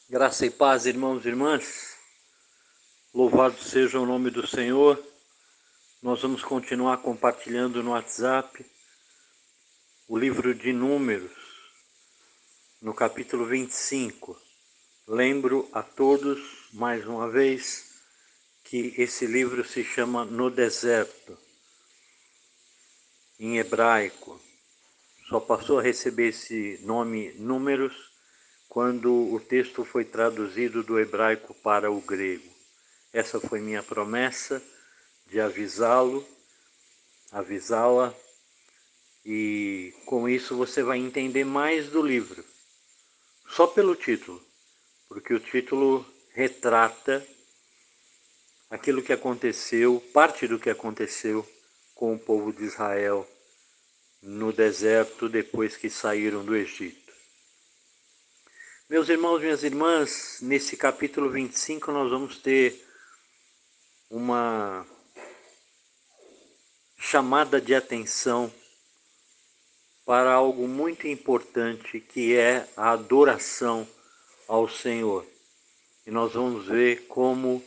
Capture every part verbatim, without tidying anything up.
Graça e paz, irmãos e irmãs. Louvado seja o nome do Senhor. Nós vamos continuar compartilhando no WhatsApp o livro de Números, no capítulo vinte e cinco. Lembro a todos, mais uma vez, que esse livro se chama No Deserto, em hebraico. Só passou a receber esse nome Números quando o texto foi traduzido do hebraico para o grego. Essa foi minha promessa de avisá-lo, avisá-la, e com isso você vai entender mais do livro, só pelo título, porque o título retrata aquilo que aconteceu, parte do que aconteceu com o povo de Israel no deserto depois que saíram do Egito. Meus irmãos, minhas irmãs, nesse capítulo vinte e cinco nós vamos ter uma chamada de atenção para algo muito importante, que é a adoração ao Senhor. E nós vamos ver como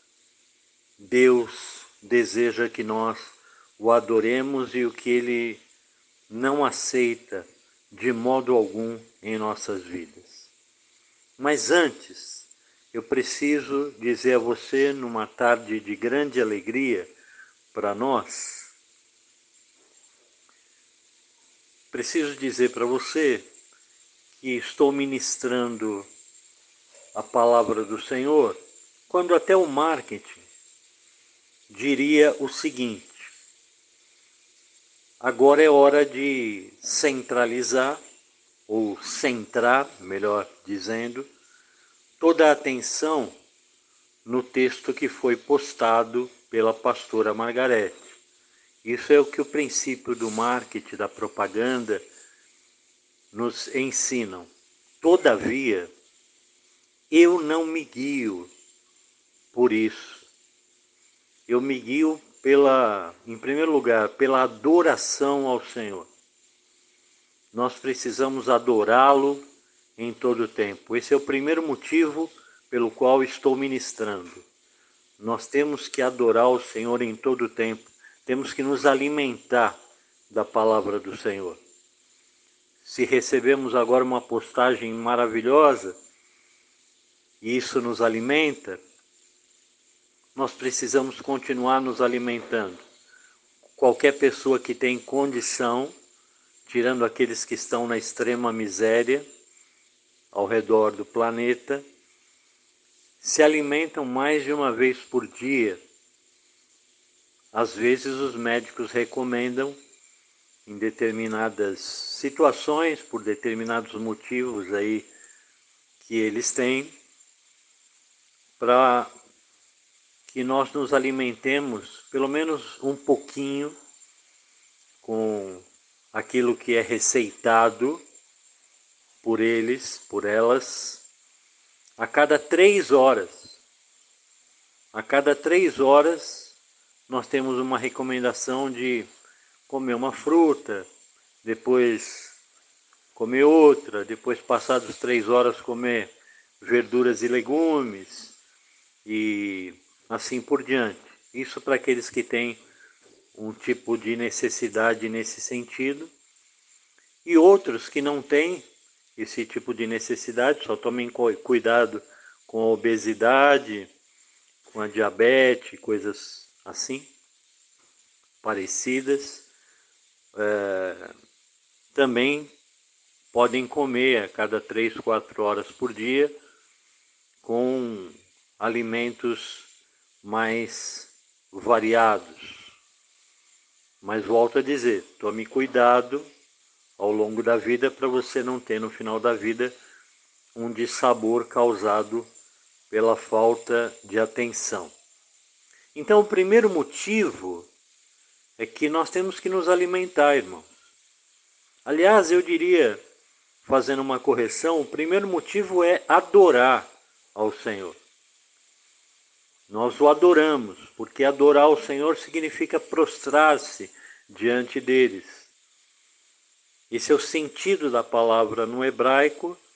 Deus deseja que nós o adoremos e o que Ele não aceita de modo algum em nossas vidas. Mas antes, eu preciso dizer a você, numa tarde de grande alegria para nós, preciso dizer para você que estou ministrando a palavra do Senhor, quando até o marketing diria o seguinte: agora é hora de centralizar, ou centrar, melhor dizendo, toda a atenção no texto que foi postado pela pastora Margarete. Isso é o que o princípio do marketing, da propaganda, nos ensinam. Todavia, eu não me guio por isso. Eu me guio pela, em primeiro lugar, pela adoração ao Senhor. Nós precisamos adorá-lo em todo o tempo. Esse é o primeiro motivo pelo qual estou ministrando. Nós temos que adorar o Senhor em todo o tempo. Temos que nos alimentar da palavra do Senhor. Se recebemos agora uma postagem maravilhosa, e isso nos alimenta, nós precisamos continuar nos alimentando. Qualquer pessoa que tem condição, tirando aqueles que estão na extrema miséria ao redor do planeta, se alimentam mais de uma vez por dia. Às vezes os médicos recomendam, em determinadas situações, por determinados motivos aí que eles têm, para que nós nos alimentemos pelo menos um pouquinho com aquilo que é receitado por eles, por elas, a cada três horas. A cada três horas nós temos uma recomendação de comer uma fruta, depois comer outra, depois passadas três horas comer verduras e legumes e assim por diante. Isso para aqueles que têm um tipo de necessidade nesse sentido, e outros que não têm esse tipo de necessidade, só tomem cuidado com a obesidade, com a diabetes, coisas assim, parecidas, é, também podem comer a cada três, quatro horas por dia, com alimentos mais variados. Mas volto a dizer, tome cuidado ao longo da vida para você não ter no final da vida um dissabor causado pela falta de atenção. Então o primeiro motivo é que nós temos que nos alimentar, irmãos. Aliás, eu diria, fazendo uma correção, o primeiro motivo é adorar ao Senhor. Nós o adoramos, porque adorar o Senhor significa prostrar-se diante deles. Esse é o sentido da palavra no hebraico,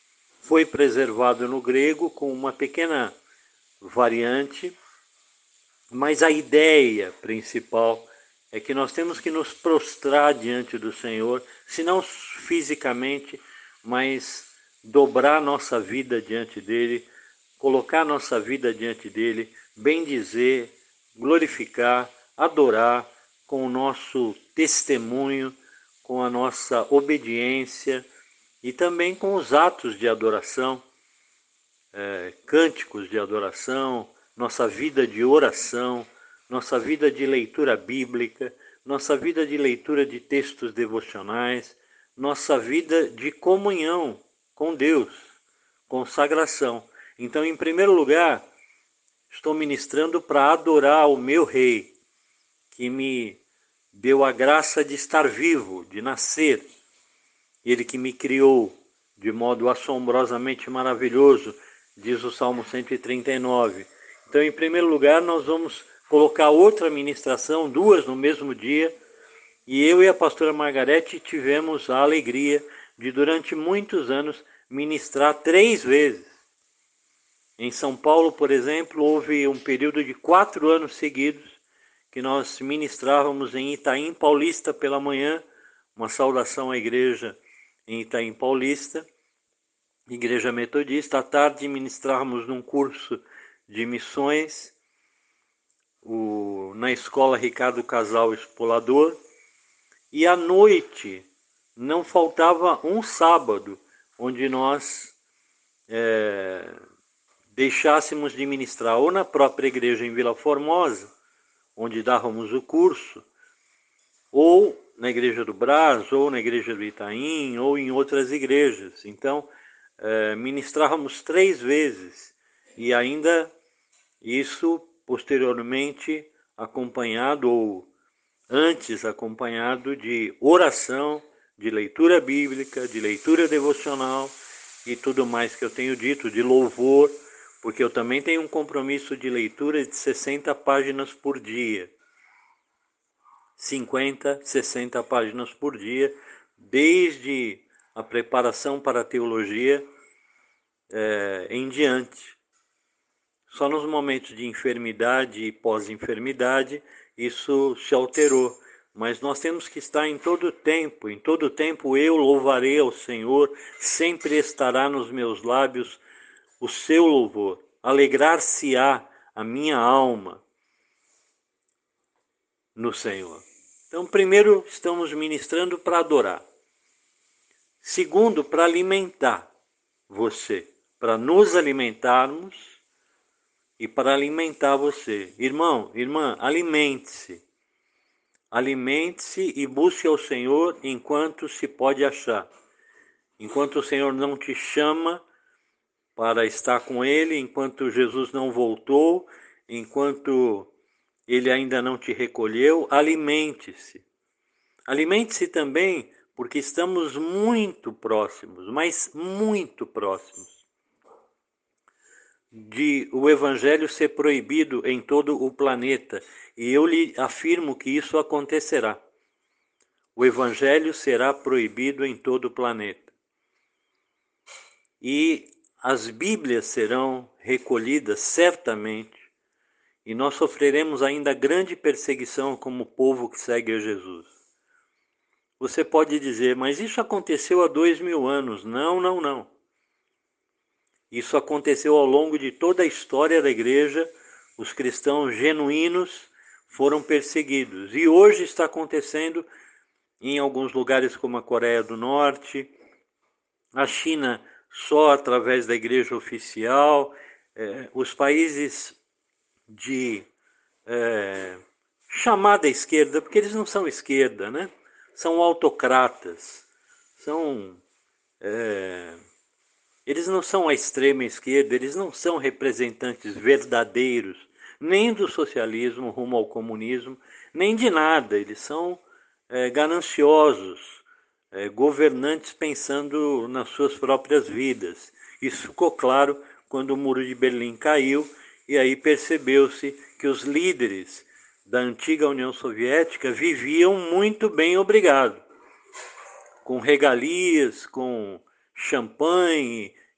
foi preservado no grego com uma pequena variante, mas a ideia principal é que nós temos que nos prostrar diante do Senhor, se não fisicamente, mas dobrar nossa vida diante dele, colocar nossa vida diante dele, bendizer, glorificar, adorar com o nosso testemunho, com a nossa obediência e também com os atos de adoração, é, cânticos de adoração, nossa vida de oração, nossa vida de leitura bíblica, nossa vida de leitura de textos devocionais, nossa vida de comunhão com Deus, consagração. Então, em primeiro lugar, estou ministrando para adorar o meu Rei, que me deu a graça de estar vivo, de nascer. Ele que me criou de modo assombrosamente maravilhoso, diz o Salmo cento e trinta e nove. Então, em primeiro lugar, nós vamos colocar outra ministração, duas no mesmo dia, e eu e a pastora Margarete tivemos a alegria de, durante muitos anos, ministrar três vezes. Em São Paulo, por exemplo, houve um período de quatro anos seguidos que nós ministrávamos em Itaim Paulista pela manhã, uma saudação à igreja em Itaim Paulista, igreja metodista. À tarde ministrávamos num curso de missões o, na escola Ricardo Casal Espolador, e à noite não faltava um sábado onde nós é, deixássemos de ministrar ou na própria igreja em Vila Formosa, onde dávamos o curso, ou na igreja do Brás, ou na igreja do Itaim, ou em outras igrejas. Então, é, ministrávamos três vezes, e ainda isso posteriormente acompanhado, ou antes acompanhado de oração, de leitura bíblica, de leitura devocional e tudo mais que eu tenho dito, de louvor, porque eu também tenho um compromisso de leitura de sessenta páginas por dia. cinquenta, sessenta páginas por dia, desde a preparação para a teologia é, em diante. Só nos momentos de enfermidade e pós-enfermidade isso se alterou. Mas nós temos que estar em todo tempo, em todo tempo eu louvarei ao Senhor, sempre estará nos meus lábios o seu louvor. Alegrar-se-á a minha alma no Senhor. Então, primeiro, estamos ministrando para adorar. Segundo, para alimentar você, para nos alimentarmos e para alimentar você. Irmão, irmã, alimente-se. Alimente-se e busque ao Senhor enquanto se pode achar. Enquanto o Senhor não te chama para estar com Ele, enquanto Jesus não voltou, enquanto Ele ainda não te recolheu, alimente-se. Alimente-se também porque estamos muito próximos, mas muito próximos, de o Evangelho ser proibido em todo o planeta. E eu lhe afirmo que isso acontecerá. O Evangelho será proibido em todo o planeta. E as Bíblias serão recolhidas certamente, e nós sofreremos ainda grande perseguição como povo que segue a Jesus. Você pode dizer, mas isso aconteceu há dois mil anos. Não, não, não. Isso aconteceu ao longo de toda a história da igreja. Os cristãos genuínos foram perseguidos. E hoje está acontecendo em alguns lugares como a Coreia do Norte, a China só através da igreja oficial, eh, os países de eh, chamada esquerda, porque eles não são esquerda, né? São autocratas, são, é, eles não são a extrema esquerda, eles não são representantes verdadeiros, nem do socialismo rumo ao comunismo, nem de nada, eles são é, gananciosos, é, governantes pensando nas suas próprias vidas. Isso ficou claro quando o Muro de Berlim caiu, e aí percebeu-se que os líderes da antiga União Soviética viviam muito bem, obrigado, com regalias, com champanhe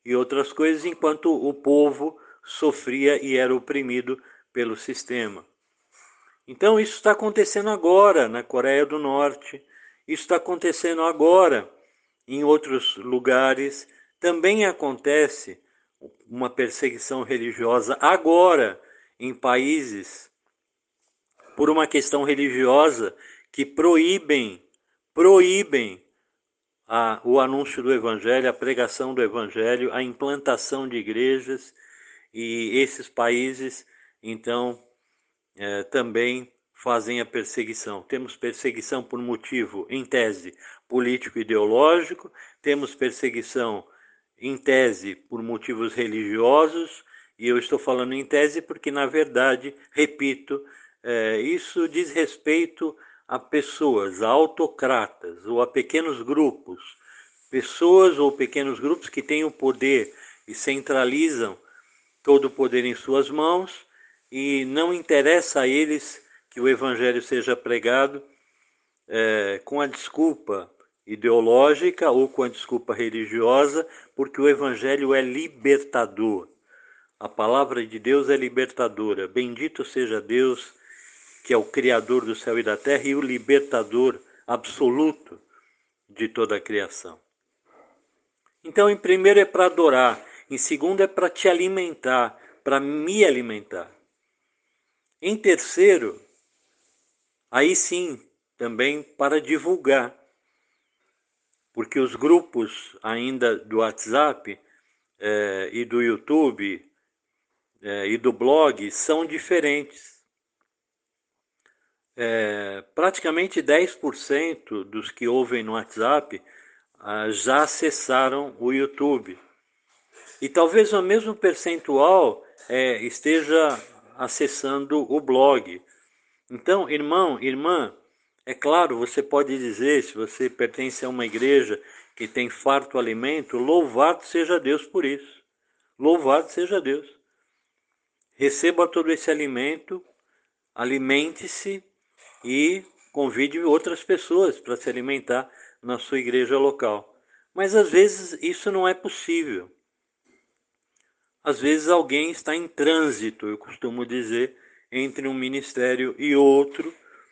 e outras coisas, enquanto o povo sofria e era oprimido pelo sistema. Então isso está acontecendo agora na Coreia do Norte, isso está acontecendo agora em outros lugares, também acontece uma perseguição religiosa agora em países por uma questão religiosa que proíbem, proíbem a, o anúncio do Evangelho, a pregação do Evangelho, a implantação de igrejas, e esses países, então, é, também fazem a perseguição. Temos perseguição por motivo, em tese, político-ideológico, temos perseguição, em tese, por motivos religiosos, e eu estou falando em tese porque, na verdade, repito, é, isso diz respeito a pessoas, a autocratas ou a pequenos grupos, pessoas ou pequenos grupos que têm o poder e centralizam todo o poder em suas mãos, e não interessa a eles que o Evangelho seja pregado é, com a desculpa ideológica ou com a desculpa religiosa, porque o Evangelho é libertador. A palavra de Deus é libertadora. Bendito seja Deus, que é o Criador do céu e da terra e o libertador absoluto de toda a criação. Então, em primeiro é para adorar, em segundo é para te alimentar, para me alimentar. Em terceiro, aí sim, também para divulgar, porque os grupos ainda do WhatsApp é, e do YouTube é, e do blog são diferentes. É, praticamente dez por cento dos que ouvem no WhatsApp ah, já acessaram o YouTube. E talvez o mesmo percentual é, esteja acessando o blog. Então, irmão, irmã, é claro, você pode dizer, se você pertence a uma igreja que tem farto alimento, louvado seja Deus por isso. Louvado seja Deus. Receba todo esse alimento, alimente-se e convide outras pessoas para se alimentar na sua igreja local. Mas às vezes isso não é possível. Às vezes alguém está em trânsito, eu costumo dizer, entre um ministério e outro,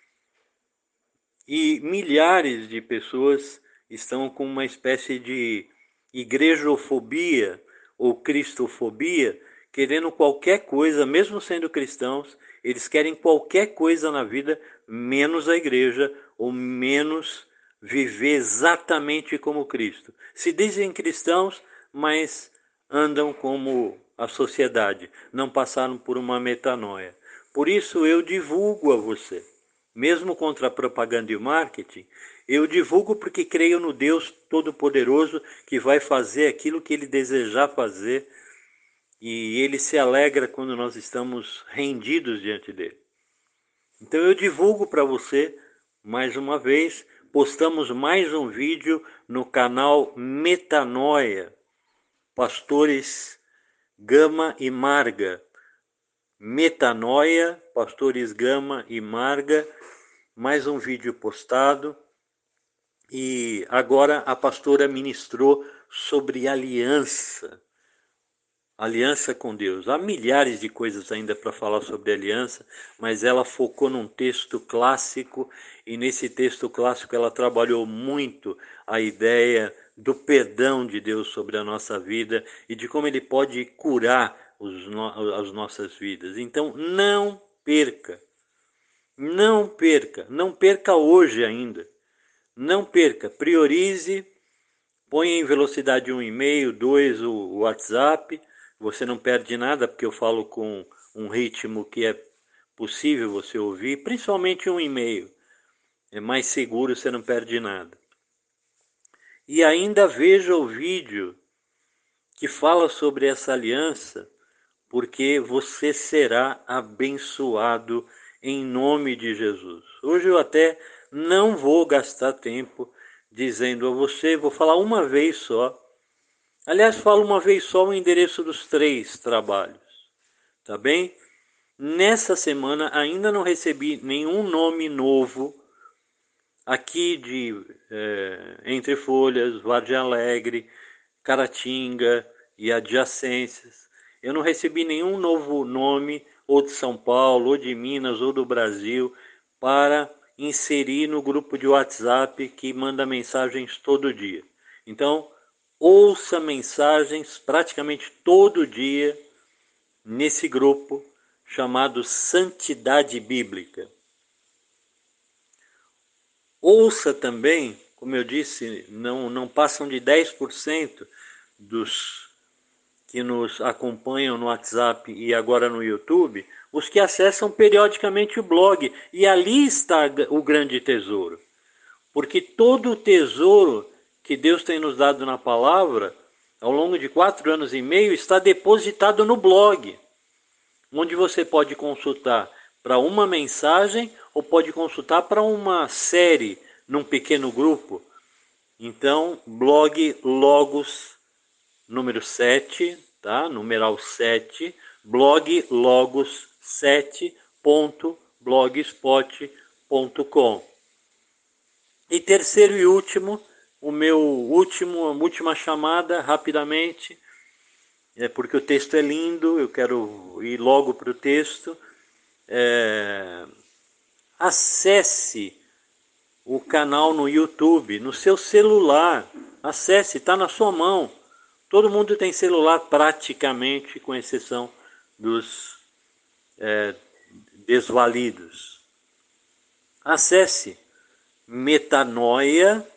e milhares de pessoas estão com uma espécie de igrejofobia ou cristofobia, querendo qualquer coisa, mesmo sendo cristãos, eles querem qualquer coisa na vida, menos a igreja, ou menos viver exatamente como Cristo. Se dizem cristãos, mas andam como a sociedade, não passaram por uma metanoia. Por isso eu divulgo a você. Mesmo contra a propaganda e o marketing, eu divulgo porque creio no Deus Todo-Poderoso que vai fazer aquilo que Ele desejar fazer, e Ele se alegra quando nós estamos rendidos diante dEle. Então eu divulgo para você, mais uma vez, postamos mais um vídeo no canal Metanoia, Pastores Gama e Marga. Metanoia, Pastores Gama e Marga, mais um vídeo postado, e agora a pastora ministrou sobre aliança, aliança com Deus. Há milhares de coisas ainda para falar sobre aliança, mas ela focou num texto clássico, e nesse texto clássico ela trabalhou muito a ideia do perdão de Deus sobre a nossa vida e de como Ele pode curar os no- as nossas vidas. Então não perca. Não perca, não perca hoje ainda. Não perca, priorize, ponha em velocidade um e-mail, dois o WhatsApp. Você não perde nada, porque eu falo com um ritmo que é possível você ouvir, principalmente um e-mail. É mais seguro, você não perde nada. E ainda veja o vídeo que fala sobre essa aliança, porque você será abençoado em nome de Jesus. Hoje eu até não vou gastar tempo dizendo a você, vou falar uma vez só. Aliás, falo uma vez só o endereço dos três trabalhos, tá bem? Nessa semana ainda não recebi nenhum nome novo aqui de é, Entre Folhas, Vargem Alegre, Caratinga, e adjacências. Eu não recebi nenhum novo nome, ou de São Paulo, ou de Minas, ou do Brasil, para inserir no grupo de WhatsApp que manda mensagens todo dia. Então, ouça mensagens praticamente todo dia nesse grupo chamado Santidade Bíblica. Ouça também, como eu disse, não, não passam de dez por cento dos que nos acompanham no WhatsApp e agora no YouTube, os que acessam periodicamente o blog. E ali está o grande tesouro. Porque todo o tesouro que Deus tem nos dado na palavra, ao longo de quatro anos e meio, está depositado no blog, onde você pode consultar para uma mensagem ou pode consultar para uma série num pequeno grupo. Então, blog Logos número sete, tá? Numeral sete, blog logos sete ponto blogspot ponto com. E terceiro e último, o meu último, a última chamada, rapidamente, é porque o texto é lindo, eu quero ir logo para o texto. É, acesse o canal no YouTube, no seu celular, acesse, está na sua mão. Todo mundo tem celular praticamente, com exceção dos é, desvalidos. Acesse Metanoia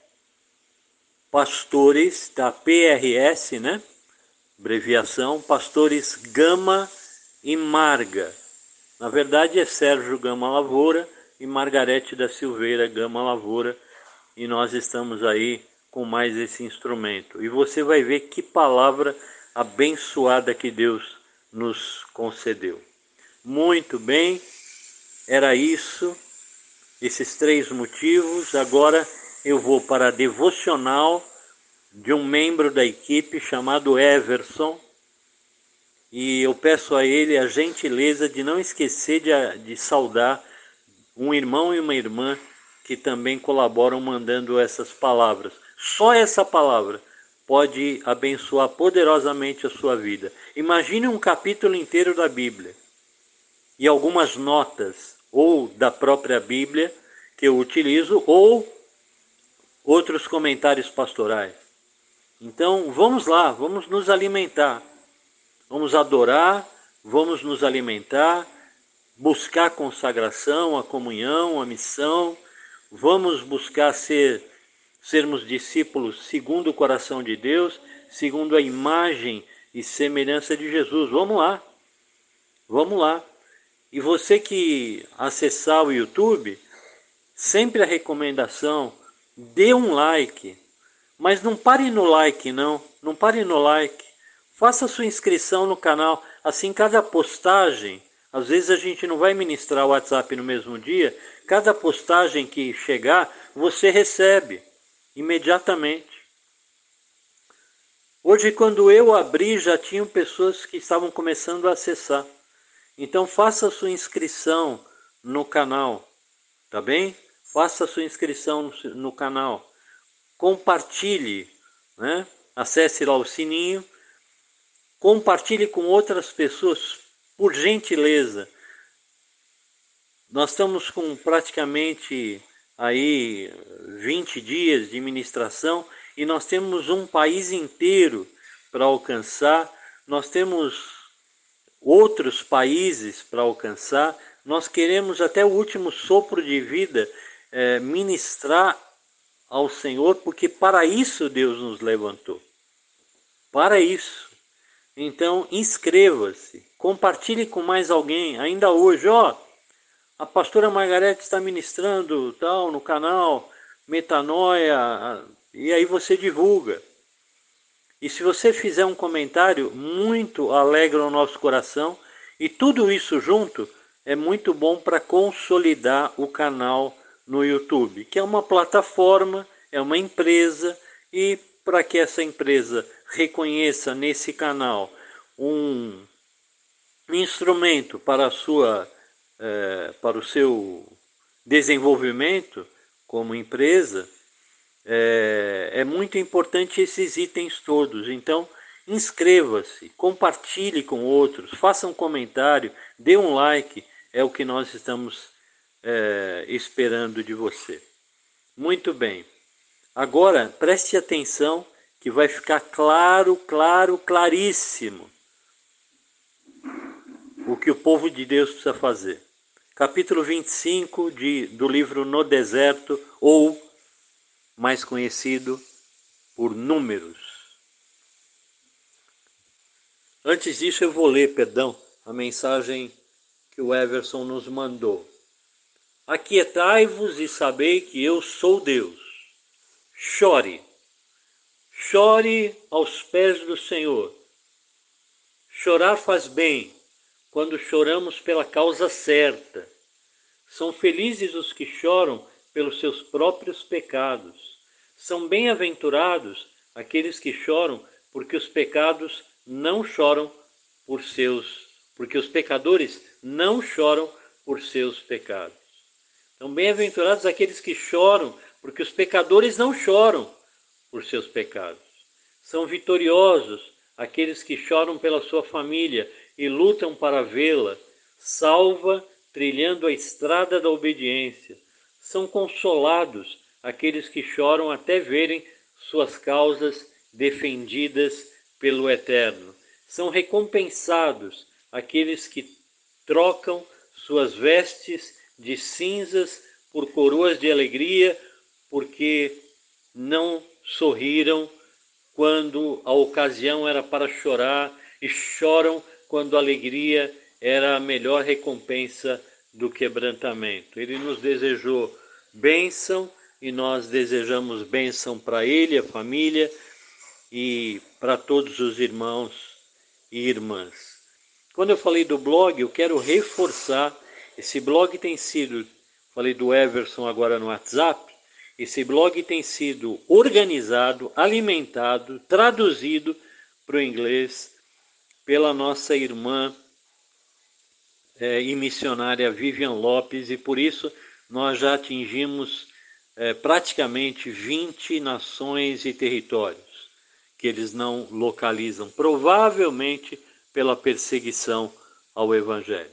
Pastores, da P R S, né? Abreviação, Pastores Gama e Marga. Na verdade é Sérgio Gama Lavoura e Margarete da Silveira Gama Lavoura. E nós estamos aí com mais esse instrumento. E você vai ver que palavra abençoada que Deus nos concedeu. Muito bem, era isso, esses três motivos. Agora eu vou para a devocional de um membro da equipe chamado Everson. E eu peço a ele a gentileza de não esquecer de, de saudar um irmão e uma irmã que também colaboram mandando essas palavras. Só essa palavra pode abençoar poderosamente a sua vida. Imagine um capítulo inteiro da Bíblia e algumas notas, ou da própria Bíblia que eu utilizo, ou outros comentários pastorais. Então, vamos lá, vamos nos alimentar. Vamos adorar, vamos nos alimentar, buscar a consagração, a comunhão, a missão. Vamos buscar ser, sermos discípulos segundo o coração de Deus, segundo a imagem e semelhança de Jesus. Vamos lá, vamos lá. E você que acessar o YouTube, sempre a recomendação, dê um like. Mas não pare no like, não. Não pare no like. Faça sua inscrição no canal. Assim, cada postagem, às vezes a gente não vai ministrar o WhatsApp no mesmo dia, cada postagem que chegar, você recebe imediatamente. Hoje, quando eu abri, já tinham pessoas que estavam começando a acessar. Então, faça sua inscrição no canal, tá bem? Faça sua inscrição no, no canal. Compartilhe, né? Acesse lá o sininho. Compartilhe com outras pessoas, por gentileza. Nós estamos com praticamente aí vinte dias de ministração e nós temos um país inteiro para alcançar. Nós temos outros países para alcançar. Nós queremos até o último sopro de vida é, ministrar ao Senhor, porque para isso Deus nos levantou. Para isso. Então, inscreva-se, compartilhe com mais alguém, ainda hoje, ó, a pastora Margarete está ministrando tal no canal, Metanoia, e aí você divulga. E se você fizer um comentário, muito alegra o nosso coração, e tudo isso junto é muito bom para consolidar o canal no YouTube, que é uma plataforma, é uma empresa, e para que essa empresa reconheça nesse canal um instrumento para, a sua, é, para o seu desenvolvimento como empresa, é, é muito importante esses itens todos. Então, inscreva-se, compartilhe com outros, faça um comentário, dê um like, é o que nós estamos é, esperando de você. Muito bem. Agora, preste atenção que vai ficar claro, claro, claríssimo o que o povo de Deus precisa fazer. Capítulo vinte e cinco de, do livro No Deserto, ou mais conhecido por Números. Antes disso eu vou ler, perdão, a mensagem que o Everson nos mandou. Aquietai-vos e sabei que eu sou Deus. Chore. Chore aos pés do Senhor. Chorar faz bem, quando choramos pela causa certa. São felizes os que choram pelos seus próprios pecados. São bem-aventurados aqueles que choram porque os pecados não choram por seus, porque os pecadores não choram por seus pecados. São bem-aventurados aqueles que choram porque os pecadores não choram por seus pecados. São vitoriosos aqueles que choram pela sua família e lutam para vê-la salva, trilhando a estrada da obediência. São consolados aqueles que choram até verem suas causas defendidas pelo Eterno. São recompensados aqueles que trocam suas vestes de cinzas por coroas de alegria, porque não sorriram quando a ocasião era para chorar e choram quando a alegria era a melhor recompensa do quebrantamento. Ele nos desejou bênção e nós desejamos bênção para ele, a família e para todos os irmãos e irmãs. Quando eu falei do blog, eu quero reforçar, esse blog tem sido, falei do Everson agora no WhatsApp, esse blog tem sido organizado, alimentado, traduzido para o inglês pela nossa irmã é, e missionária Vivian Lopes, e por isso nós já atingimos é, praticamente vinte nações e territórios que eles não localizam, provavelmente pela perseguição ao Evangelho.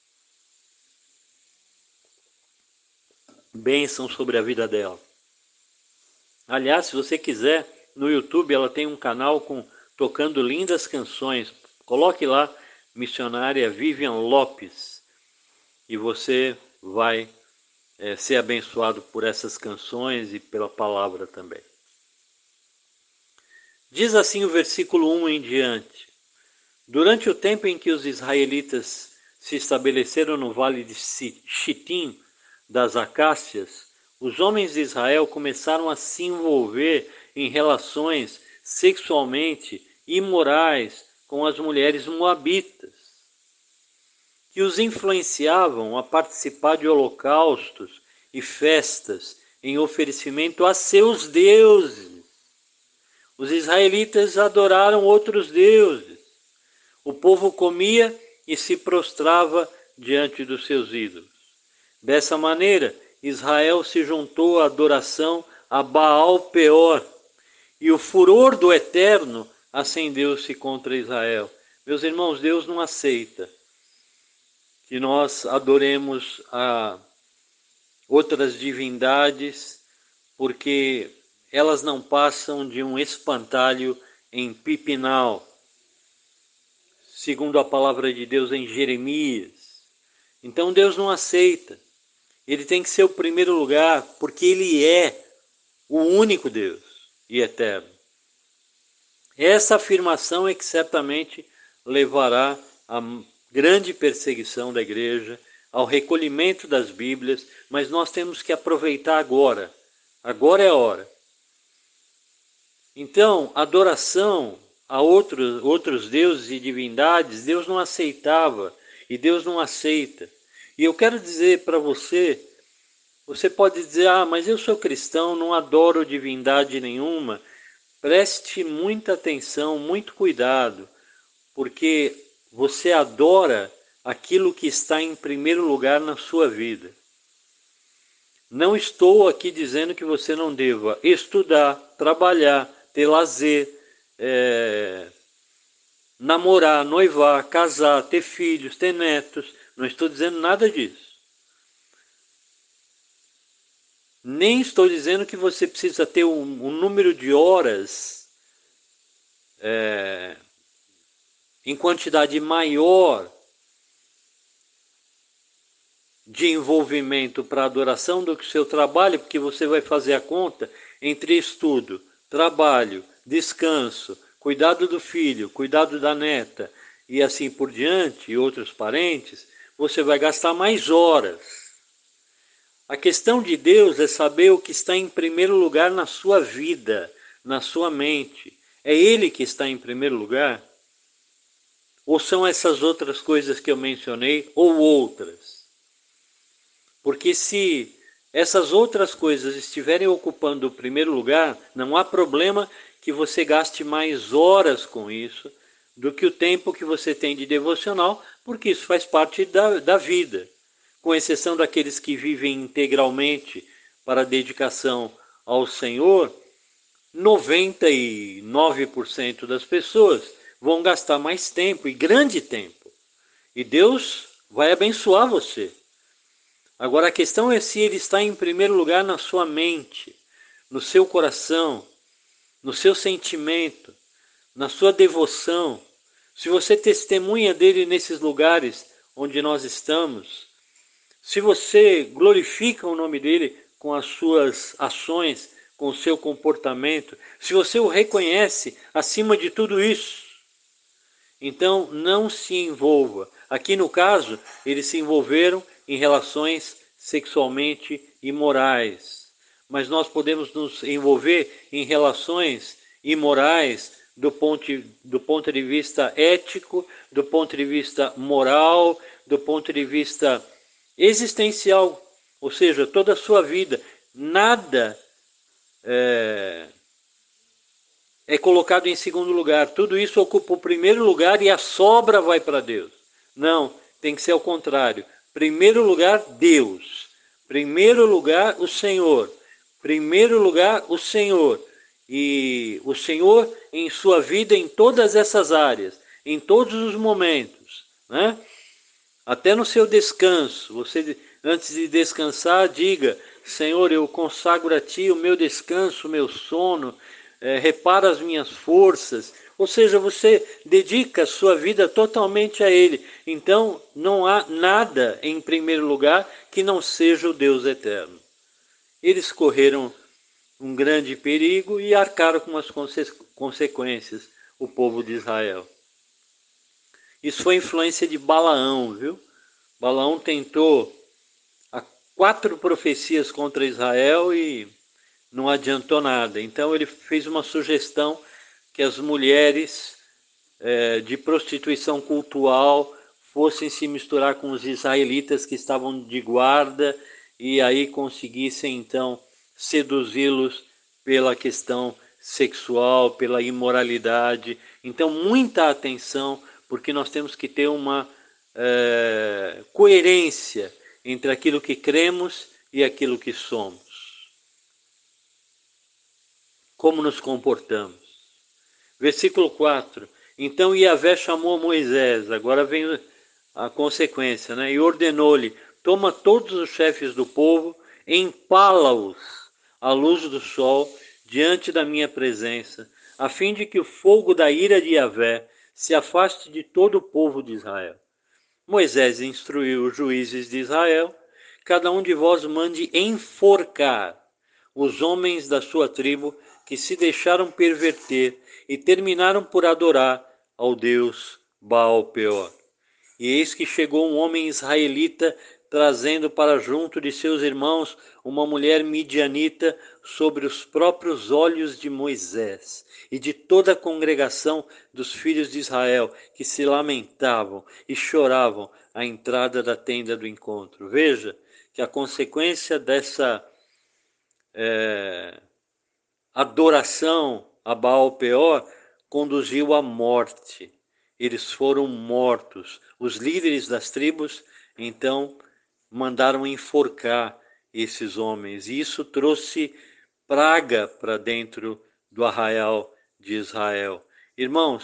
Bênção sobre a vida dela. Aliás, se você quiser, no YouTube ela tem um canal com tocando lindas canções. Coloque lá, missionária Vivian Lopes, e você vai é, ser abençoado por essas canções e pela palavra também. Diz assim o versículo um em diante. Durante o tempo em que os israelitas se estabeleceram no vale de Chitim das Acácias, os homens de Israel começaram a se envolver em relações sexualmente imorais com as mulheres moabitas, que os influenciavam a participar de holocaustos e festas em oferecimento a seus deuses. Os israelitas adoraram outros deuses. O povo comia e se prostrava diante dos seus ídolos. Dessa maneira, Israel se juntou à adoração a Baal Peor, e o furor do Eterno acendeu-se contra Israel. Meus irmãos, Deus não aceita que nós adoremos a outras divindades, porque elas não passam de um espantalho em pipinal, segundo a palavra de Deus em Jeremias. Então Deus não aceita. Ele tem que ser o primeiro lugar, porque Ele é o único Deus e eterno. Essa afirmação é que certamente levará à grande perseguição da igreja, ao recolhimento das Bíblias, mas nós temos que aproveitar agora. Agora é a hora. Então, adoração a outros, outros deuses e divindades, Deus não aceitava e Deus não aceita. E eu quero dizer para você, você pode dizer, ah, mas eu sou cristão, não adoro divindade nenhuma. Preste muita atenção, muito cuidado, porque você adora aquilo que está em primeiro lugar na sua vida. Não estou aqui dizendo que você não deva estudar, trabalhar, ter lazer, é, namorar, noivar, casar, ter filhos, ter netos. Não estou dizendo nada disso. Nem estou dizendo que você precisa ter um, um número de horas é, em quantidade maior de envolvimento para adoração do que o seu trabalho, porque você vai fazer a conta entre estudo, trabalho, descanso, cuidado do filho, cuidado da neta e assim por diante, e outros parentes, você vai gastar mais horas. A questão de Deus é saber o que está em primeiro lugar na sua vida, na sua mente. É Ele que está em primeiro lugar? Ou são essas outras coisas que eu mencionei, ou outras? Porque se essas outras coisas estiverem ocupando o primeiro lugar, não há problema que você gaste mais horas com isso do que o tempo que você tem de devocional, porque isso faz parte da, da vida. Com exceção daqueles que vivem integralmente para a dedicação ao Senhor, noventa e nove por cento das pessoas vão gastar mais tempo, e grande tempo. E Deus vai abençoar você. Agora a questão é se ele está em primeiro lugar na sua mente, no seu coração, no seu sentimento, na sua devoção. Se você testemunha dele nesses lugares onde nós estamos, se você glorifica o nome dele com as suas ações, com o seu comportamento, se você o reconhece acima de tudo isso, então não se envolva. Aqui no caso, eles se envolveram em relações sexualmente imorais. Mas nós podemos nos envolver em relações imorais do ponto, do ponto de vista ético, do ponto de vista moral, do ponto de vista existencial. Ou seja, toda a sua vida. Nada é, é colocado em segundo lugar. Tudo isso ocupa o primeiro lugar e a sobra vai para Deus. Não, tem que ser ao contrário. Primeiro lugar, Deus. Primeiro lugar, o Senhor. Primeiro lugar, o Senhor. E o Senhor em sua vida em todas essas áreas, em todos os momentos, né? Até no seu descanso, você antes de descansar, diga: Senhor, eu consagro a Ti o meu descanso, o meu sono, é, repara as minhas forças. Ou seja, você dedica a sua vida totalmente a Ele. Então, não há nada em primeiro lugar que não seja o Deus eterno. Eles correram um grande perigo e arcaram com as conse- consequências, o povo de Israel. Isso foi influência de Balaão, viu? Balaão tentou há quatro profecias contra Israel e não adiantou nada. Então ele fez uma sugestão que as mulheres é, de prostituição cultural fossem se misturar com os israelitas que estavam de guarda e aí conseguissem então seduzi-los pela questão sexual, pela imoralidade. Então muita atenção, porque nós temos que ter uma é, coerência entre aquilo que cremos e aquilo que somos. Como nos comportamos. Versículo quatro. Então Yahvé chamou Moisés, agora vem a consequência, né? E ordenou-lhe: toma todos os chefes do povo, empala-os à luz do sol, diante da minha presença, a fim de que o fogo da ira de Yahvé se afaste de todo o povo de Israel. Moisés instruiu os juízes de Israel: cada um de vós mande enforcar os homens da sua tribo que se deixaram perverter e terminaram por adorar ao Deus Baal-Peor. E eis que chegou um homem israelita, trazendo para junto de seus irmãos uma mulher midianita sobre os próprios olhos de Moisés e de toda a congregação dos filhos de Israel, que se lamentavam e choravam à entrada da tenda do encontro. Veja que a consequência dessa é, adoração a Baal-Peor conduziu à morte. Eles foram mortos. Os líderes das tribos, então, mandaram enforcar esses homens. E isso trouxe praga para dentro do arraial de Israel. Irmãos,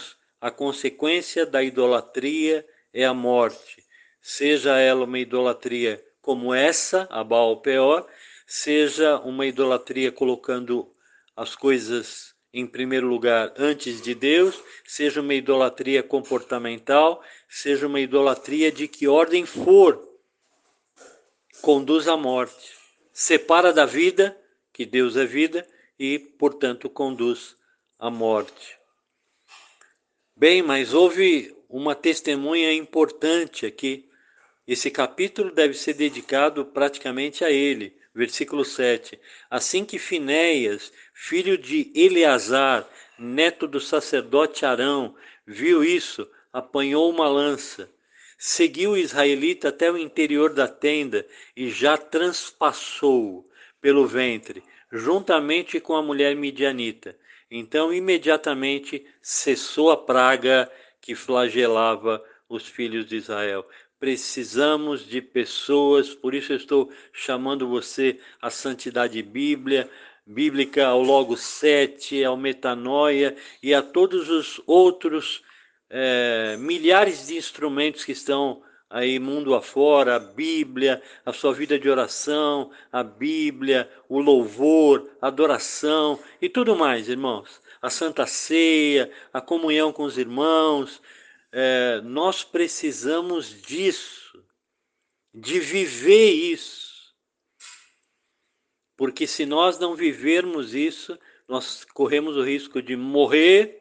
a consequência da idolatria é a morte. Seja ela uma idolatria como essa, a Baal Peor, seja uma idolatria colocando as coisas em primeiro lugar antes de Deus, seja uma idolatria comportamental, seja uma idolatria de que ordem for, conduz à morte. Separa da vida, que Deus é vida, e, portanto, conduz à morte. Bem, mas houve uma testemunha importante aqui. Esse capítulo deve ser dedicado praticamente a ele. Versículo sete. Assim que Finéias, filho de Eleazar, neto do sacerdote Arão, viu isso, apanhou uma lança. Seguiu o israelita até o interior da tenda e já transpassou pelo ventre, juntamente com a mulher midianita. Então, imediatamente, cessou a praga que flagelava os filhos de Israel. Precisamos de pessoas, por isso eu estou chamando você à santidade bíblia, bíblica, ao Logo sete, ao Metanoia e a todos os outros é, milhares de instrumentos que estão aí mundo afora, a Bíblia, a sua vida de oração, a Bíblia, o louvor, a adoração e tudo mais, irmãos. A Santa Ceia, a comunhão com os irmãos. É, nós precisamos disso, de viver isso. Porque se nós não vivermos isso, nós corremos o risco de morrer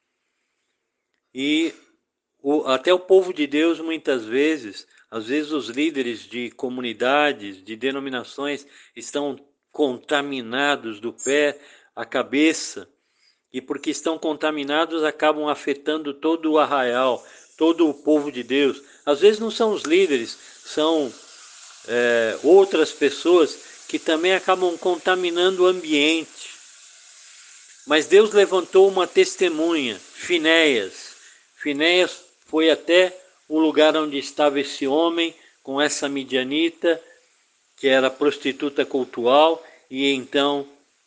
e o, até o povo de Deus, muitas vezes, às vezes os líderes de comunidades, de denominações, estão contaminados do pé à cabeça, e porque estão contaminados, acabam afetando todo o arraial, todo o povo de Deus. Às vezes não são os líderes, são é, outras pessoas que também acabam contaminando o ambiente. Mas Deus levantou uma testemunha, Finéias. Finéias foi até o lugar onde estava esse homem, com essa midianita, que era prostituta cultual, e então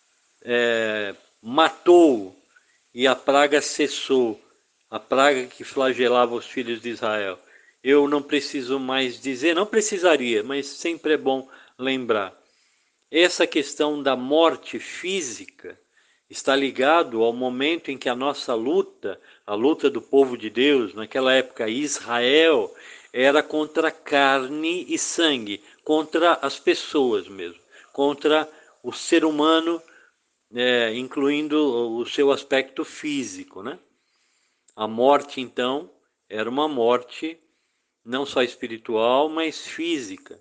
é, matou, e a praga cessou, a praga que flagelava os filhos de Israel. Eu não preciso mais dizer, não precisaria, mas sempre é bom lembrar. Essa questão da morte física está ligado ao momento em que a nossa luta, a luta do povo de Deus, naquela época Israel, era contra carne e sangue, contra as pessoas mesmo, contra o ser humano, é, incluindo o seu aspecto físico, né? A morte, então, era uma morte não só espiritual, mas física.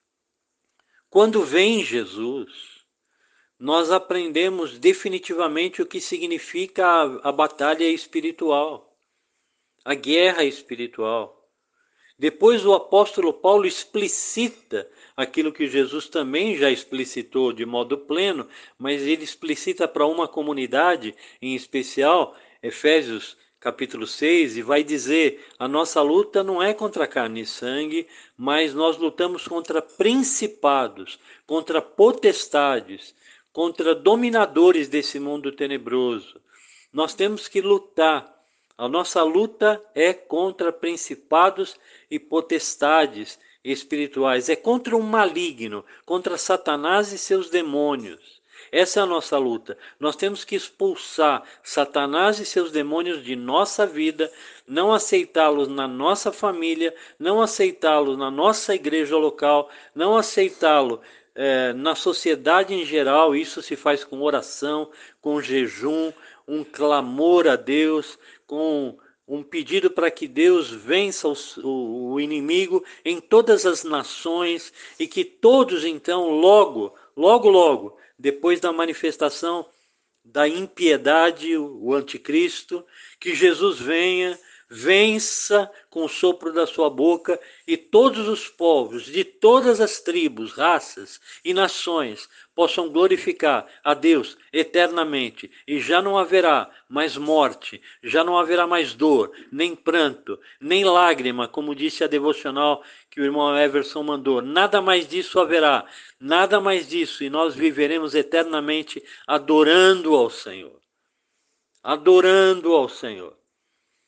Quando vem Jesus, nós aprendemos definitivamente o que significa a, a batalha espiritual, a guerra espiritual. Depois o apóstolo Paulo explicita aquilo que Jesus também já explicitou de modo pleno, mas ele explicita para uma comunidade em especial, Efésios capítulo seis, e vai dizer: a nossa luta não é contra carne e sangue, mas nós lutamos contra principados, contra potestades, contra dominadores desse mundo tenebroso. Nós temos que lutar. A nossa luta é contra principados e potestades espirituais, é contra o maligno, contra Satanás e seus demônios. Essa é a nossa luta. Nós temos que expulsar Satanás e seus demônios de nossa vida, não aceitá-los na nossa família, não aceitá-los na nossa igreja local, não aceitá-lo eh, na sociedade em geral. Isso se faz com oração, com jejum, um clamor a Deus, com um pedido para que Deus vença o, o inimigo em todas as nações e que todos então logo, logo, logo, depois da manifestação da impiedade, o anticristo, que Jesus venha, vença com o sopro da sua boca e todos os povos de todas as tribos, raças e nações possam glorificar a Deus eternamente, e já não haverá mais morte, já não haverá mais dor, nem pranto, nem lágrima, como disse a devocional que o irmão Everson mandou. Nada mais disso haverá, nada mais disso, e nós viveremos eternamente adorando ao Senhor. Adorando ao Senhor.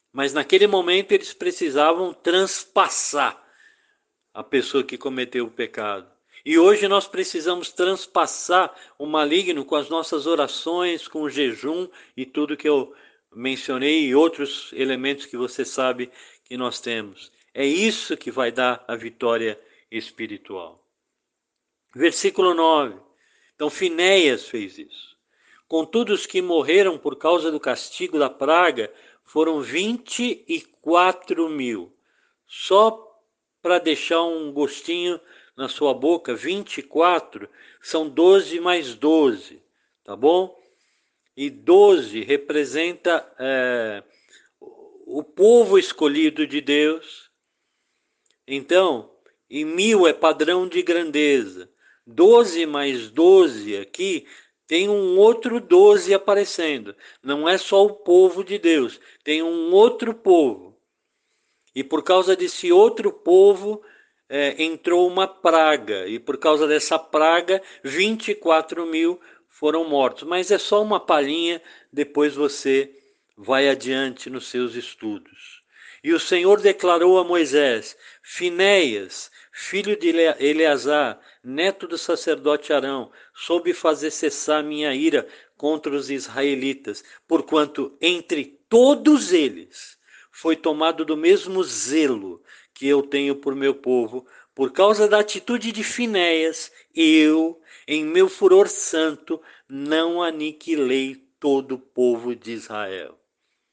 Mas naquele momento eles precisavam transpassar a pessoa que cometeu o pecado. E hoje nós precisamos transpassar o maligno com as nossas orações, com o jejum e tudo que eu mencionei e outros elementos que você sabe que nós temos. É isso que vai dar a vitória espiritual. Versículo nove. Então Finéias fez isso. Contudo, os que morreram por causa do castigo da praga foram vinte e quatro mil. Só para deixar um gostinho na sua boca, vinte e quatro são doze mais doze, tá bom? E doze representa é, o povo escolhido de Deus. Então, e mil é padrão de grandeza. doze mais doze aqui tem um outro doze aparecendo. Não é só o povo de Deus, tem um outro povo. E por causa desse outro povo é, entrou uma praga. E por causa dessa praga, vinte e quatro mil foram mortos. Mas é só uma palhinha, depois você vai adiante nos seus estudos. E o Senhor declarou a Moisés: Finéias, filho de Eleazar, neto do sacerdote Arão, soube fazer cessar minha ira contra os israelitas, porquanto entre todos eles foi tomado do mesmo zelo que eu tenho por meu povo. Por causa da atitude de Finéias, eu, em meu furor santo, não aniquilei todo o povo de Israel.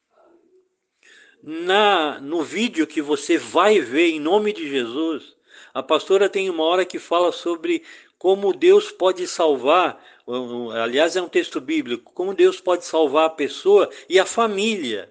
Na, no vídeo que você vai ver, em nome de Jesus, a pastora tem uma hora que fala sobre como Deus pode salvar, aliás é um texto bíblico, como Deus pode salvar a pessoa e a família.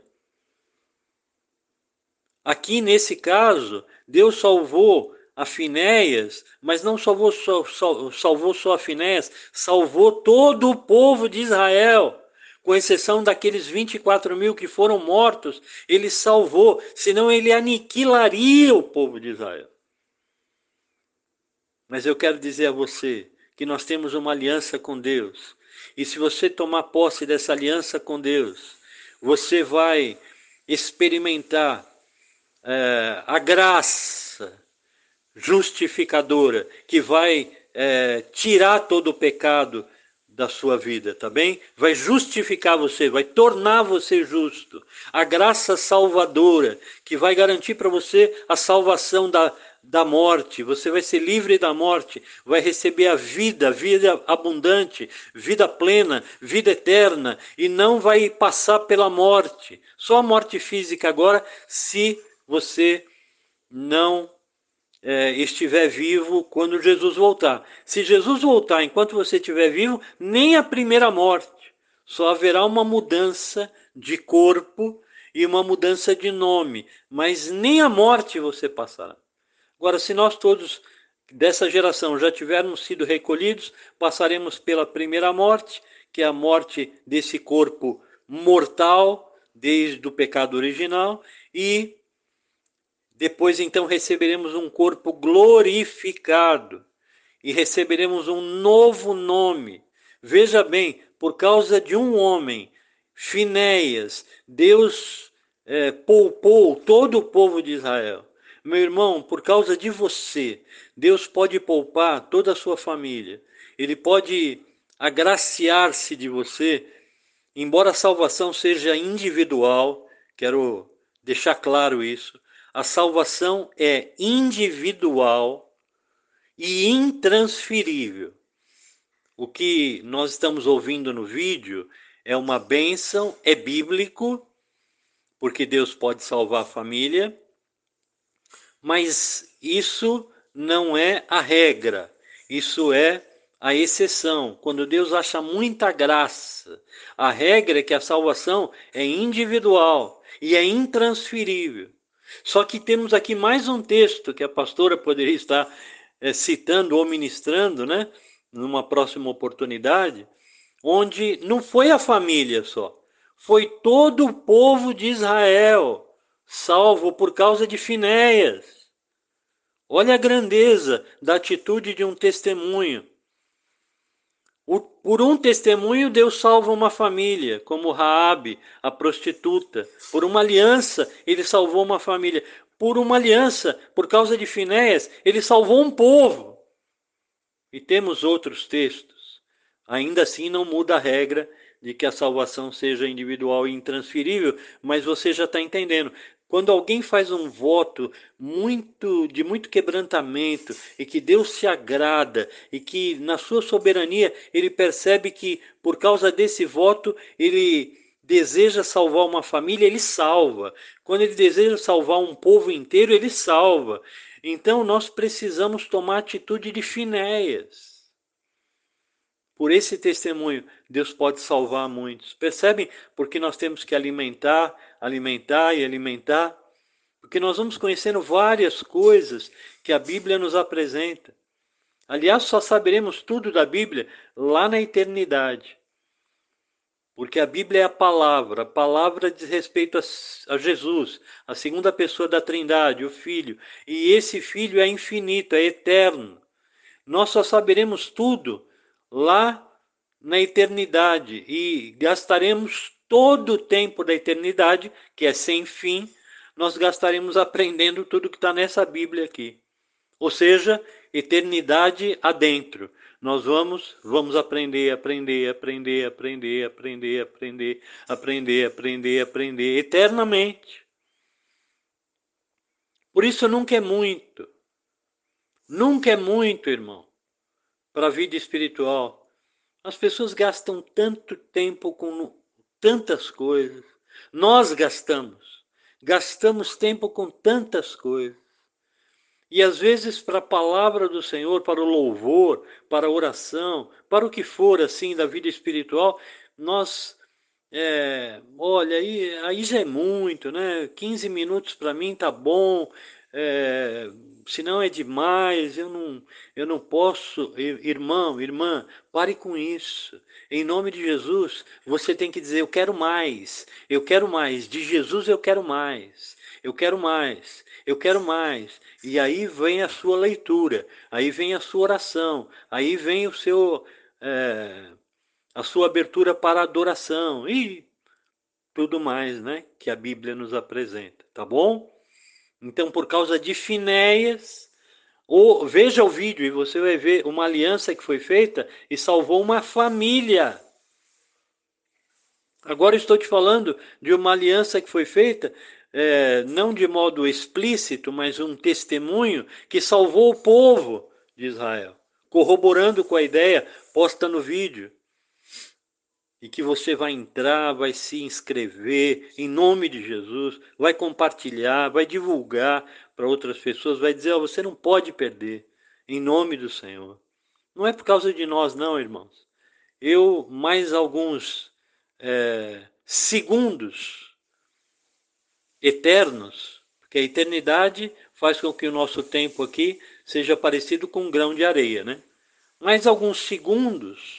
Aqui nesse caso, Deus salvou a Finéias, mas não salvou só, salvou só a Finéias, salvou todo o povo de Israel. Com exceção daqueles vinte e quatro mil que foram mortos, ele salvou, senão ele aniquilaria o povo de Israel. Mas eu quero dizer a você que nós temos uma aliança com Deus. E se você tomar posse dessa aliança com Deus, você vai experimentar é, a graça justificadora que vai é, tirar todo o pecado da sua vida, tá bem? Vai justificar você, vai tornar você justo. A graça salvadora que vai garantir para você a salvação da, da morte. Você vai ser livre da morte, vai receber a vida, vida abundante, vida plena, vida eterna e não vai passar pela morte. Só a morte física agora, se você não é, estiver vivo quando Jesus voltar. Se Jesus voltar enquanto você estiver vivo, nem a primeira morte. Só haverá uma mudança de corpo e uma mudança de nome, mas nem a morte você passará. Agora, se nós todos dessa geração já tivermos sido recolhidos, passaremos pela primeira morte, que é a morte desse corpo mortal, desde o pecado original, e depois então receberemos um corpo glorificado e receberemos um novo nome. Veja bem, por causa de um homem, Finéias, Deus é, poupou todo o povo de Israel. Meu irmão, por causa de você, Deus pode poupar toda a sua família. Ele pode agraciar-se de você, embora a salvação seja individual, quero deixar claro isso. A salvação é individual e intransferível. O que nós estamos ouvindo no vídeo é uma bênção, é bíblico, porque Deus pode salvar a família, mas isso não é a regra, isso é a exceção. Quando Deus acha muita graça, a regra é que a salvação é individual e é intransferível. Só que temos aqui mais um texto que a pastora poderia estar é, citando ou ministrando, né, numa próxima oportunidade, onde não foi a família só, foi todo o povo de Israel, salvo por causa de Finéias. Olha a grandeza da atitude de um testemunho. Por um testemunho, Deus salva uma família, como Raabe, a prostituta. Por uma aliança, ele salvou uma família. Por uma aliança, por causa de Finéias, ele salvou um povo. E temos outros textos. Ainda assim, não muda a regra de que a salvação seja individual e intransferível, mas você já está entendendo. Quando alguém faz um voto muito de muito quebrantamento e que Deus se agrada e que na sua soberania ele percebe que por causa desse voto ele deseja salvar uma família, ele salva. Quando ele deseja salvar um povo inteiro, ele salva. Então nós precisamos tomar atitude de Finéias. Por esse testemunho, Deus pode salvar muitos. Percebem? Porque nós temos que alimentar, alimentar e alimentar. Porque nós vamos conhecendo várias coisas que a Bíblia nos apresenta. Aliás, só saberemos tudo da Bíblia lá na eternidade. Porque a Bíblia é a palavra. A palavra diz respeito a Jesus, a segunda pessoa da Trindade, o Filho. E esse Filho é infinito, é eterno. Nós só saberemos tudo lá na eternidade e gastaremos todo o tempo da eternidade, que é sem fim, nós gastaremos aprendendo tudo que está nessa Bíblia aqui. Ou seja, eternidade adentro. Nós vamos, vamos aprender, aprender, aprender, aprender, aprender, aprender, aprender, aprender, aprender, eternamente. Por isso nunca é muito. Nunca é muito, irmão, para a vida espiritual. As pessoas gastam tanto tempo com tantas coisas. Nós gastamos. Gastamos tempo com tantas coisas. E às vezes para a palavra do Senhor, para o louvor, para a oração, para o que for assim da vida espiritual, nós, é, olha, aí, aí já é muito, né? quinze minutos para mim tá bom, é, se não é demais, eu não, eu não posso, irmão, irmã, pare com isso. Em nome de Jesus, você tem que dizer, eu quero mais, eu quero mais, de Jesus eu quero mais, eu quero mais, eu quero mais. E aí vem a sua leitura, aí vem a sua oração, aí vem o seu, é, a sua abertura para a adoração e tudo mais, né, que a Bíblia nos apresenta, tá bom? Então, por causa de Finéias, ou, veja o vídeo e você vai ver uma aliança que foi feita e salvou uma família. Agora estou te falando de uma aliança que foi feita, é, não de modo explícito, mas um testemunho que salvou o povo de Israel, corroborando com a ideia posta no vídeo. E que você vai entrar, vai se inscrever em nome de Jesus, vai compartilhar, vai divulgar para outras pessoas, vai dizer, oh, você não pode perder, em nome do Senhor. Não é por causa de nós não, irmãos. Eu, mais alguns é, segundos eternos, porque a eternidade faz com que o nosso tempo aqui seja parecido com um grão de areia, né? Mais alguns segundos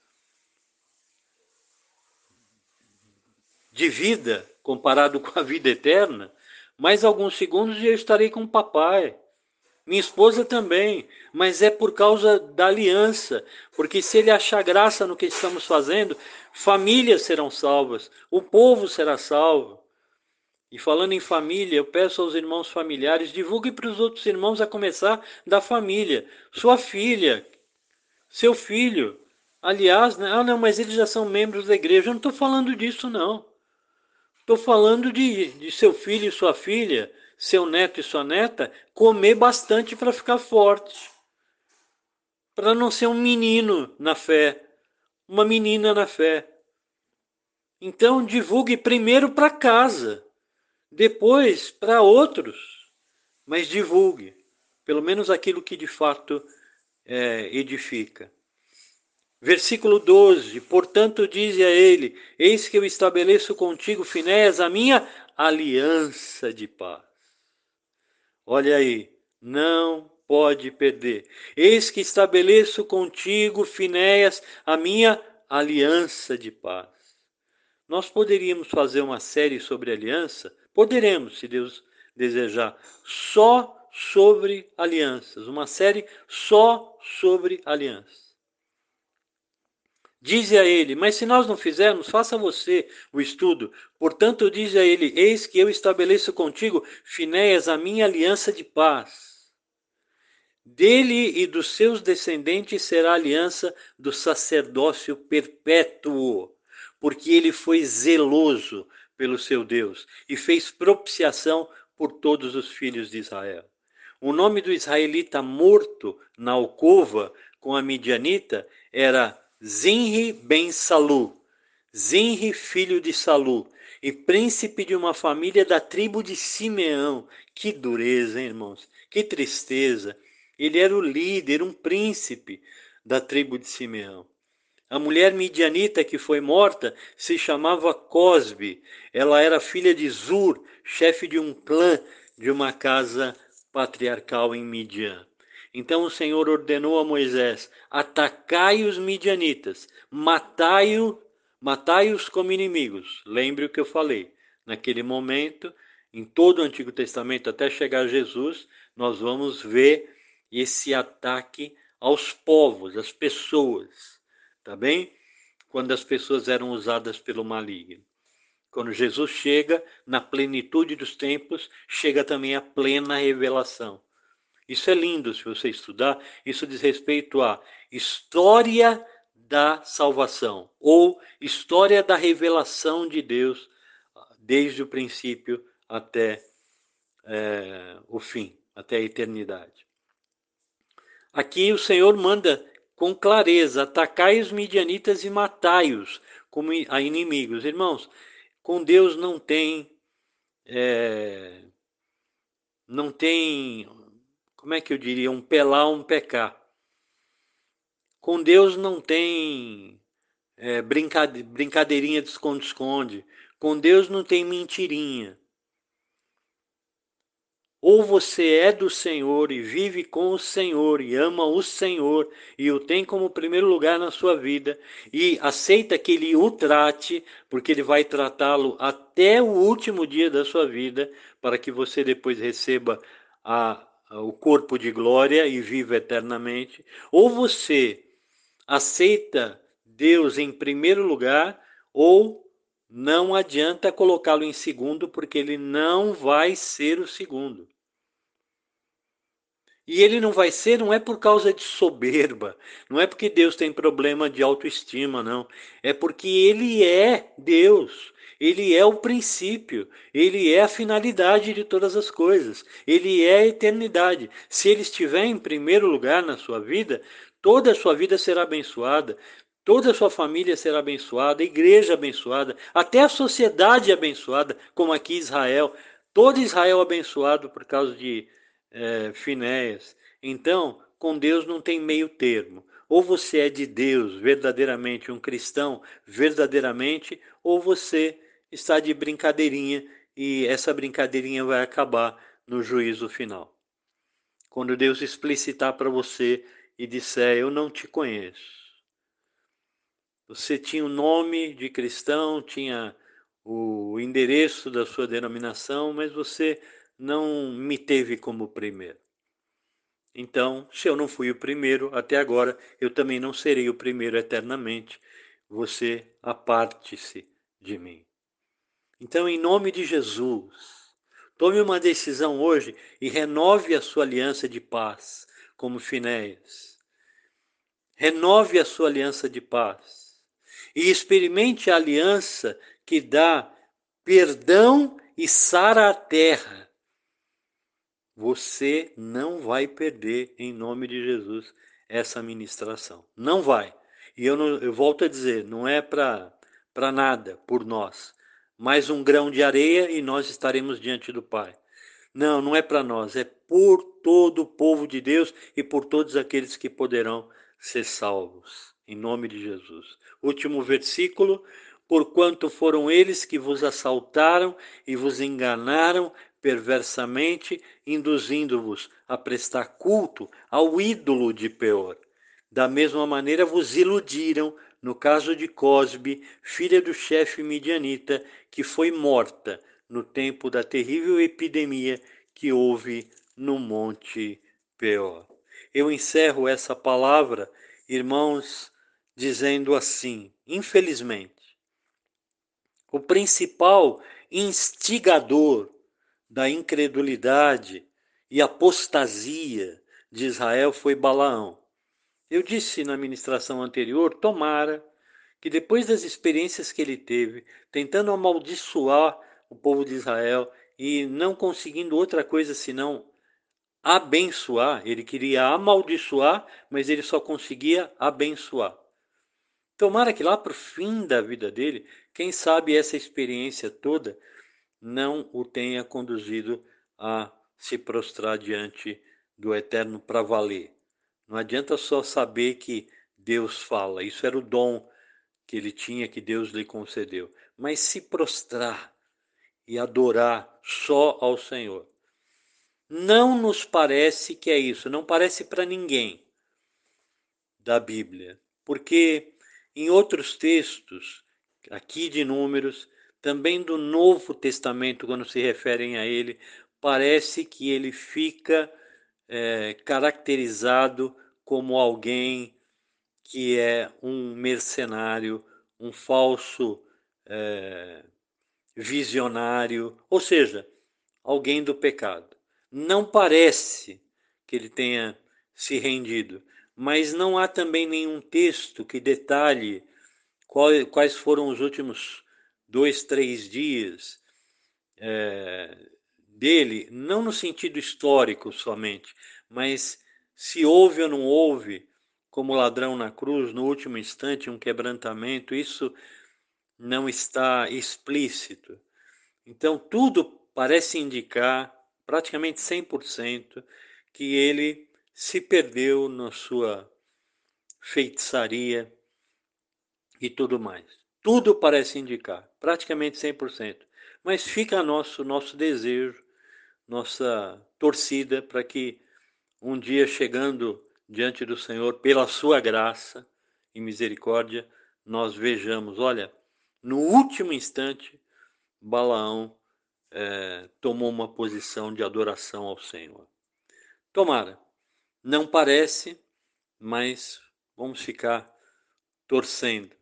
de vida, comparado com a vida eterna, mais alguns segundos e eu estarei com o papai. Minha esposa também, mas é por causa da aliança, porque se ele achar graça no que estamos fazendo, famílias serão salvas, o povo será salvo. E falando em família, eu peço aos irmãos familiares, divulgue para os outros irmãos a começar da família. Sua filha, seu filho. Aliás, né? Ah, não, mas eles já são membros da igreja. Eu não estou falando disso, não. Estou falando de, de seu filho e sua filha, seu neto e sua neta, comer bastante para ficar forte. Para não ser um menino na fé, uma menina na fé. Então divulgue primeiro para casa, depois para outros, mas divulgue, pelo menos aquilo que de fato é, edifica. Versículo doze, portanto dize a ele, eis que eu estabeleço contigo, Finéias, a minha aliança de paz. Olha aí, não pode perder. Eis que estabeleço contigo, Finéias, a minha aliança de paz. Nós poderíamos fazer uma série sobre aliança? Poderemos, se Deus desejar, só sobre alianças. Uma série só sobre alianças. Dize a ele, mas se nós não fizermos, faça você o estudo. Portanto, dize a ele, eis que eu estabeleço contigo, Finéias, a minha aliança de paz. Dele e dos seus descendentes será a aliança do sacerdócio perpétuo, porque ele foi zeloso pelo seu Deus e fez propiciação por todos os filhos de Israel. O nome do israelita morto na alcova com a midianita era Zinri ben Salu, Zinri filho de Salu, e príncipe de uma família da tribo de Simeão. Que dureza, hein, irmãos? Que tristeza. Ele era o líder, um príncipe da tribo de Simeão. A mulher midianita que foi morta se chamava Cosbe. Ela era filha de Zur, chefe de um clã de uma casa patriarcal em Midian. Então o Senhor ordenou a Moisés: atacai os midianitas, matai-os matai-os como inimigos. Lembre o que eu falei. Naquele momento, em todo o Antigo Testamento, até chegar a Jesus, nós vamos ver esse ataque aos povos, às pessoas, tá bem? Quando as pessoas eram usadas pelo maligno. Quando Jesus chega, na plenitude dos tempos, chega também a plena revelação. Isso é lindo se você estudar, isso diz respeito à história da salvação, ou história da revelação de Deus, desde o princípio até é, o fim, até a eternidade. Aqui o Senhor manda com clareza: atacai os midianitas e matai-os como a inimigos. Irmãos, com Deus não tem, é, não tem, como é que eu diria, um pelar, um pecar. Com Deus não tem é, brincade, brincadeirinha de esconde-esconde. Com Deus não tem mentirinha. Ou você é do Senhor e vive com o Senhor e ama o Senhor e o tem como primeiro lugar na sua vida e aceita que Ele o trate, porque Ele vai tratá-lo até o último dia da sua vida, para que você depois receba a, a, o corpo de glória e viva eternamente. Ou você aceita Deus em primeiro lugar, ou não adianta colocá-lo em segundo, porque ele não vai ser o segundo. E ele não vai ser, não é por causa de soberba, não é porque Deus tem problema de autoestima, não. É porque ele é Deus, ele é o princípio, ele é a finalidade de todas as coisas, ele é a eternidade. Se ele estiver em primeiro lugar na sua vida, toda a sua vida será abençoada, toda a sua família será abençoada, a igreja abençoada, até a sociedade abençoada, como aqui Israel. Todo Israel abençoado por causa de é, Finéias. Então, com Deus não tem meio termo. Ou você é de Deus, verdadeiramente um cristão, verdadeiramente, ou você está de brincadeirinha e essa brincadeirinha vai acabar no juízo final. Quando Deus explicitar para você e disser: eu não te conheço. Você tinha o nome de cristão, tinha o endereço da sua denominação, mas você não me teve como primeiro. Então, se eu não fui o primeiro até agora, eu também não serei o primeiro eternamente. Você aparte-se de mim. Então, em nome de Jesus, tome uma decisão hoje e renove a sua aliança de paz, como Finéias. Renove a sua aliança de paz. E experimente a aliança que dá perdão e sara a terra. Você não vai perder, em nome de Jesus, essa ministração. Não vai. E eu, não, eu volto a dizer, não é para para nada, por nós. Mais um grão de areia e nós estaremos diante do Pai. Não, não é para nós, é por todo o povo de Deus e por todos aqueles que poderão ser salvos. Em nome de Jesus. Último versículo. Porquanto foram eles que vos assaltaram e vos enganaram perversamente, induzindo-vos a prestar culto ao ídolo de Peor. Da mesma maneira vos iludiram, no caso de Cosbe, filha do chefe midianita, que foi morta no tempo da terrível epidemia que houve no Monte Peor. Eu encerro essa palavra, irmãos, dizendo assim, infelizmente, o principal instigador da incredulidade e apostasia de Israel foi Balaão. Eu disse na ministração anterior, tomara que depois das experiências que ele teve, tentando amaldiçoar o povo de Israel e não conseguindo outra coisa senão abençoar, ele queria amaldiçoar, mas ele só conseguia abençoar. Tomara que lá para o fim da vida dele, quem sabe essa experiência toda não o tenha conduzido a se prostrar diante do Eterno para valer. Não adianta só saber que Deus fala, isso era o dom que ele tinha, que Deus lhe concedeu. Mas se prostrar e adorar só ao Senhor. Não nos parece que é isso, não parece para ninguém da Bíblia, porque em outros textos, aqui de Números, também do Novo Testamento, quando se referem a ele, parece que ele fica é, caracterizado como alguém que é um mercenário, um falso é, visionário, ou seja, alguém do pecado. Não parece que ele tenha se rendido, mas não há também nenhum texto que detalhe quais foram os últimos dois, três dias é, dele, não no sentido histórico somente, mas se houve ou não houve, como ladrão na cruz, no último instante, um quebrantamento, isso não está explícito. Então, tudo parece indicar, praticamente cem por cento, que ele se perdeu na sua feitiçaria e tudo mais. Tudo parece indicar, praticamente cem por cento. Mas fica nosso nosso desejo, nossa torcida para que um dia, chegando diante do Senhor, pela sua graça e misericórdia, nós vejamos, olha, no último instante, Balaão é, tomou uma posição de adoração ao Senhor. Tomara, não parece, mas vamos ficar torcendo.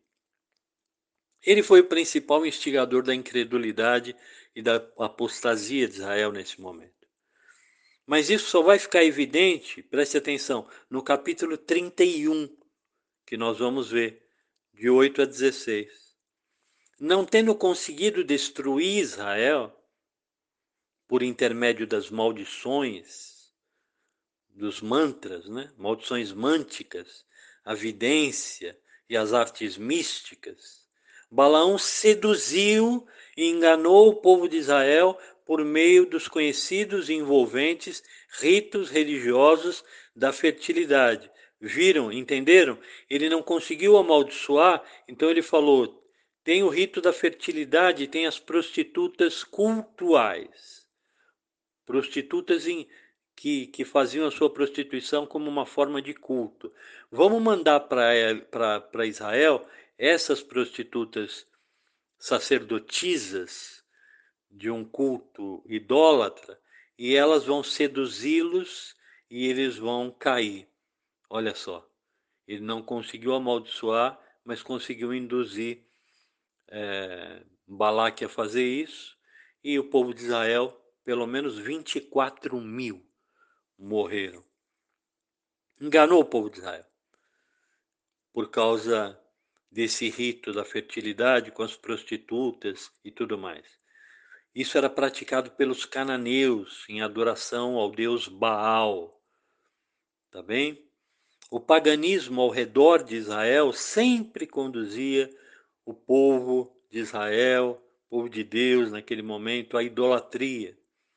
Ele foi o principal instigador da incredulidade e da apostasia de Israel nesse momento. Mas isso só vai ficar evidente, preste atenção, no capítulo trinta e um, que nós vamos ver, de oito a dezesseis. Não tendo conseguido destruir Israel, por intermédio das maldições, dos mantras, né? Maldições mânticas, a vidência e as artes místicas, Balaão seduziu e enganou o povo de Israel por meio dos conhecidos e envolventes ritos religiosos da fertilidade. Viram? Entenderam? Ele não conseguiu amaldiçoar, então ele falou: tem o rito da fertilidade, tem as prostitutas cultuais. Prostitutas em, que, que faziam a sua prostituição como uma forma de culto. Vamos mandar para Israel essas prostitutas sacerdotisas de um culto idólatra e elas vão seduzi-los e eles vão cair. Olha só, ele não conseguiu amaldiçoar, mas conseguiu induzir é, Balaque a fazer isso, e o povo de Israel, pelo menos vinte e quatro mil morreram. Enganou o povo de Israel por causa desse rito da fertilidade com as prostitutas e tudo mais. Isso era praticado pelos cananeus em adoração ao deus Baal. Tá bem? O paganismo ao redor de Israel sempre conduzia o povo de Israel, o povo de Deus naquele momento, à idolatria.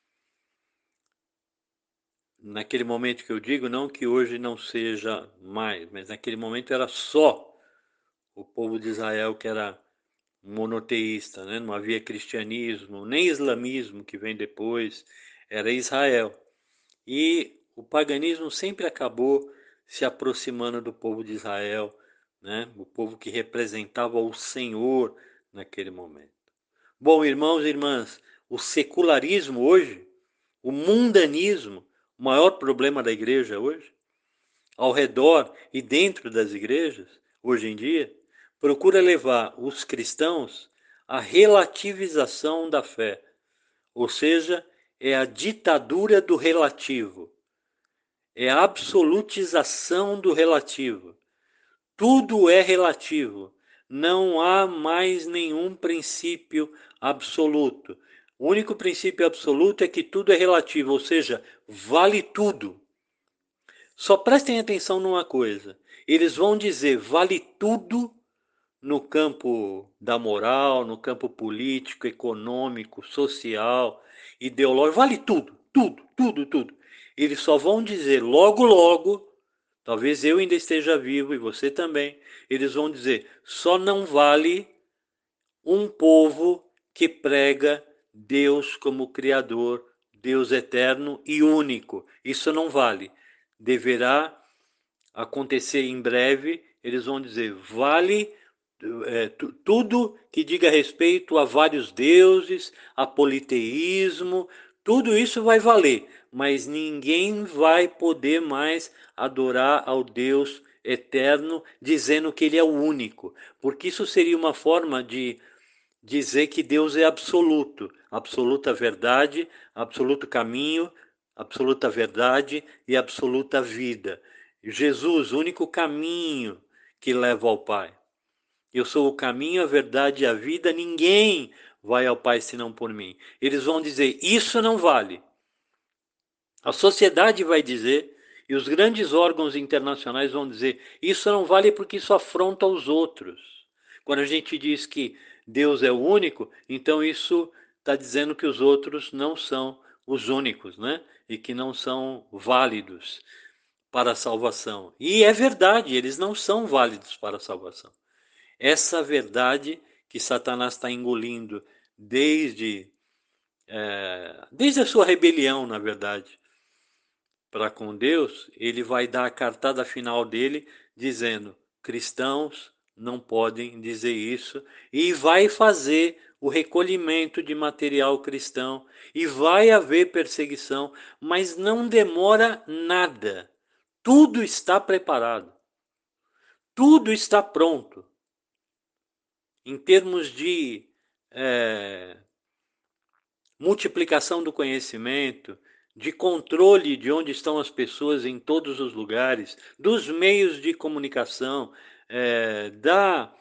Naquele momento que eu digo, não que hoje não seja mais, mas naquele momento era só o povo de Israel que era monoteísta, né? Não havia cristianismo, nem islamismo que vem depois, era Israel. E o paganismo sempre acabou se aproximando do povo de Israel, né? O povo que representava o Senhor naquele momento. Bom, irmãos e irmãs, o secularismo hoje, o mundanismo, o maior problema da igreja hoje, ao redor e dentro das igrejas, hoje em dia, procura levar os cristãos à relativização da fé, ou seja, é a ditadura do relativo, é a absolutização do relativo. Tudo é relativo, não há mais nenhum princípio absoluto. O único princípio absoluto é que tudo é relativo, ou seja, vale tudo. Só prestem atenção numa coisa, eles vão dizer vale tudo no campo da moral, no campo político, econômico, social, ideológico, vale tudo, tudo, tudo, tudo. Eles só vão dizer logo, logo, talvez eu ainda esteja vivo e você também, eles vão dizer, só não vale um povo que prega Deus como Criador, Deus eterno e único. Isso não vale. Deverá acontecer em breve, eles vão dizer, vale é, tudo que diga respeito a vários deuses, a politeísmo, tudo isso vai valer, mas ninguém vai poder mais adorar ao Deus eterno dizendo que ele é o único, porque isso seria uma forma de dizer que Deus é absoluto, absoluta verdade, absoluto caminho, absoluta verdade e absoluta vida. Jesus, o único caminho que leva ao Pai. Eu sou o caminho, a verdade e a vida, ninguém vai ao Pai senão por mim. Eles vão dizer, isso não vale. A sociedade vai dizer, e os grandes órgãos internacionais vão dizer, isso não vale porque isso afronta os outros. Quando a gente diz que Deus é o único, então isso está dizendo que os outros não são os únicos, né? E que não são válidos para a salvação. E é verdade, eles não são válidos para a salvação. Essa verdade que Satanás está engolindo desde, é, desde a sua rebelião, na verdade, para com Deus, ele vai dar a cartada final dele dizendo, cristãos não podem dizer isso, e vai fazer o recolhimento de material cristão, e vai haver perseguição, mas não demora nada. Tudo está preparado. Tudo está pronto. Em termos de é, multiplicação do conhecimento, de controle de onde estão as pessoas em todos os lugares, dos meios de comunicação, é, da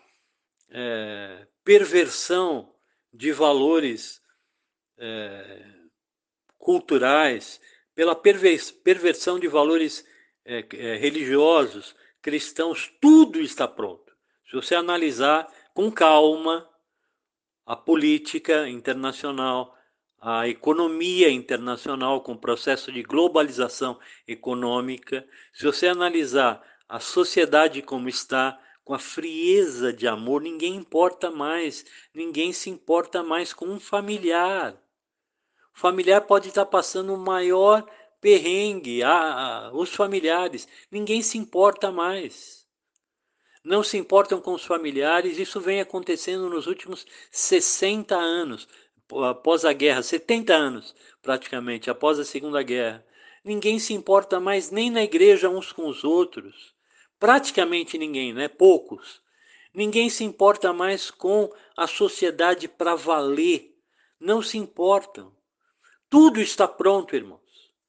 é, perversão de valores é, culturais, pela perversão de valores é, é, religiosos, cristãos, tudo está pronto. Se você analisar com calma a política internacional, a economia internacional com o processo de globalização econômica, se você analisar a sociedade como está, com a frieza de amor, ninguém importa mais, ninguém se importa mais com um familiar. O familiar pode estar passando o maior perrengue, ah, ah, os familiares, ninguém se importa mais. Não se importam com os familiares, isso vem acontecendo nos últimos sessenta anos, após a guerra, setenta anos praticamente, após a Segunda Guerra. Ninguém se importa mais nem na igreja uns com os outros. Praticamente ninguém, né? Poucos. Ninguém se importa mais com a sociedade para valer. Não se importam. Tudo está pronto, irmãos.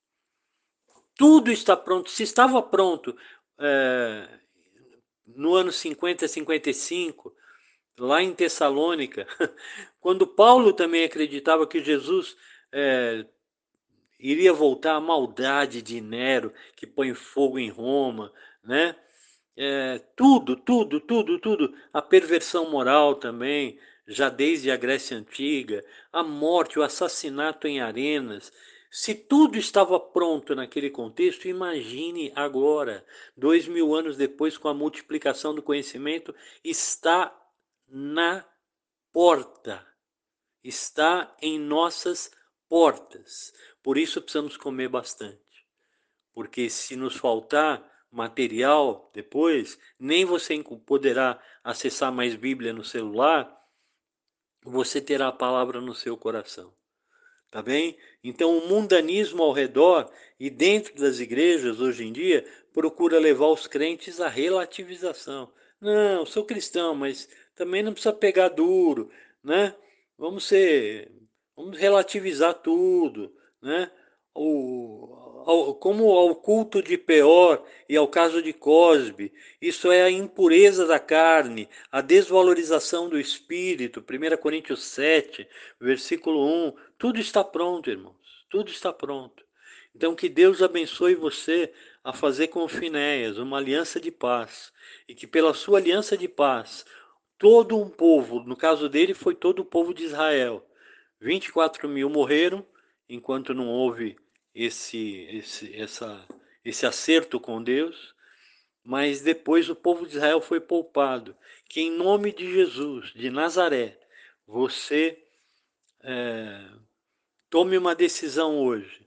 Tudo está pronto. Se estava pronto é, no ano cinquenta, cinquenta e cinco, lá em Tessalônica, quando Paulo também acreditava que Jesus é, iria voltar à maldade de Nero, que põe fogo em Roma, né? É, tudo, tudo, tudo, tudo. A perversão moral também, já desde a Grécia Antiga, a morte, o assassinato em arenas. Se tudo estava pronto naquele contexto, imagine agora, dois mil anos depois, com a multiplicação do conhecimento, está na porta, está em nossas portas. Por isso precisamos comer bastante, porque se nos faltar material depois, nem você poderá acessar mais Bíblia no celular, você terá a palavra no seu coração. Tá bem? Então o mundanismo ao redor e dentro das igrejas hoje em dia procura levar os crentes à relativização. Não, sou cristão, mas também não precisa pegar duro, né? Vamos ser, vamos relativizar tudo, né? O, ao- como ao culto de Peor e ao caso de Cosbe, isso é a impureza da carne, a desvalorização do espírito, primeira Coríntios sete, versículo um, tudo está pronto, irmãos, tudo está pronto. Então que Deus abençoe você a fazer com Finéias uma aliança de paz, e que pela sua aliança de paz, todo um povo, no caso dele foi todo o povo de Israel, vinte e quatro mil morreram, enquanto não houve esse, esse, essa, esse acerto com Deus, mas depois o povo de Israel foi poupado. Que em nome de Jesus, de Nazaré, você é, tome uma decisão hoje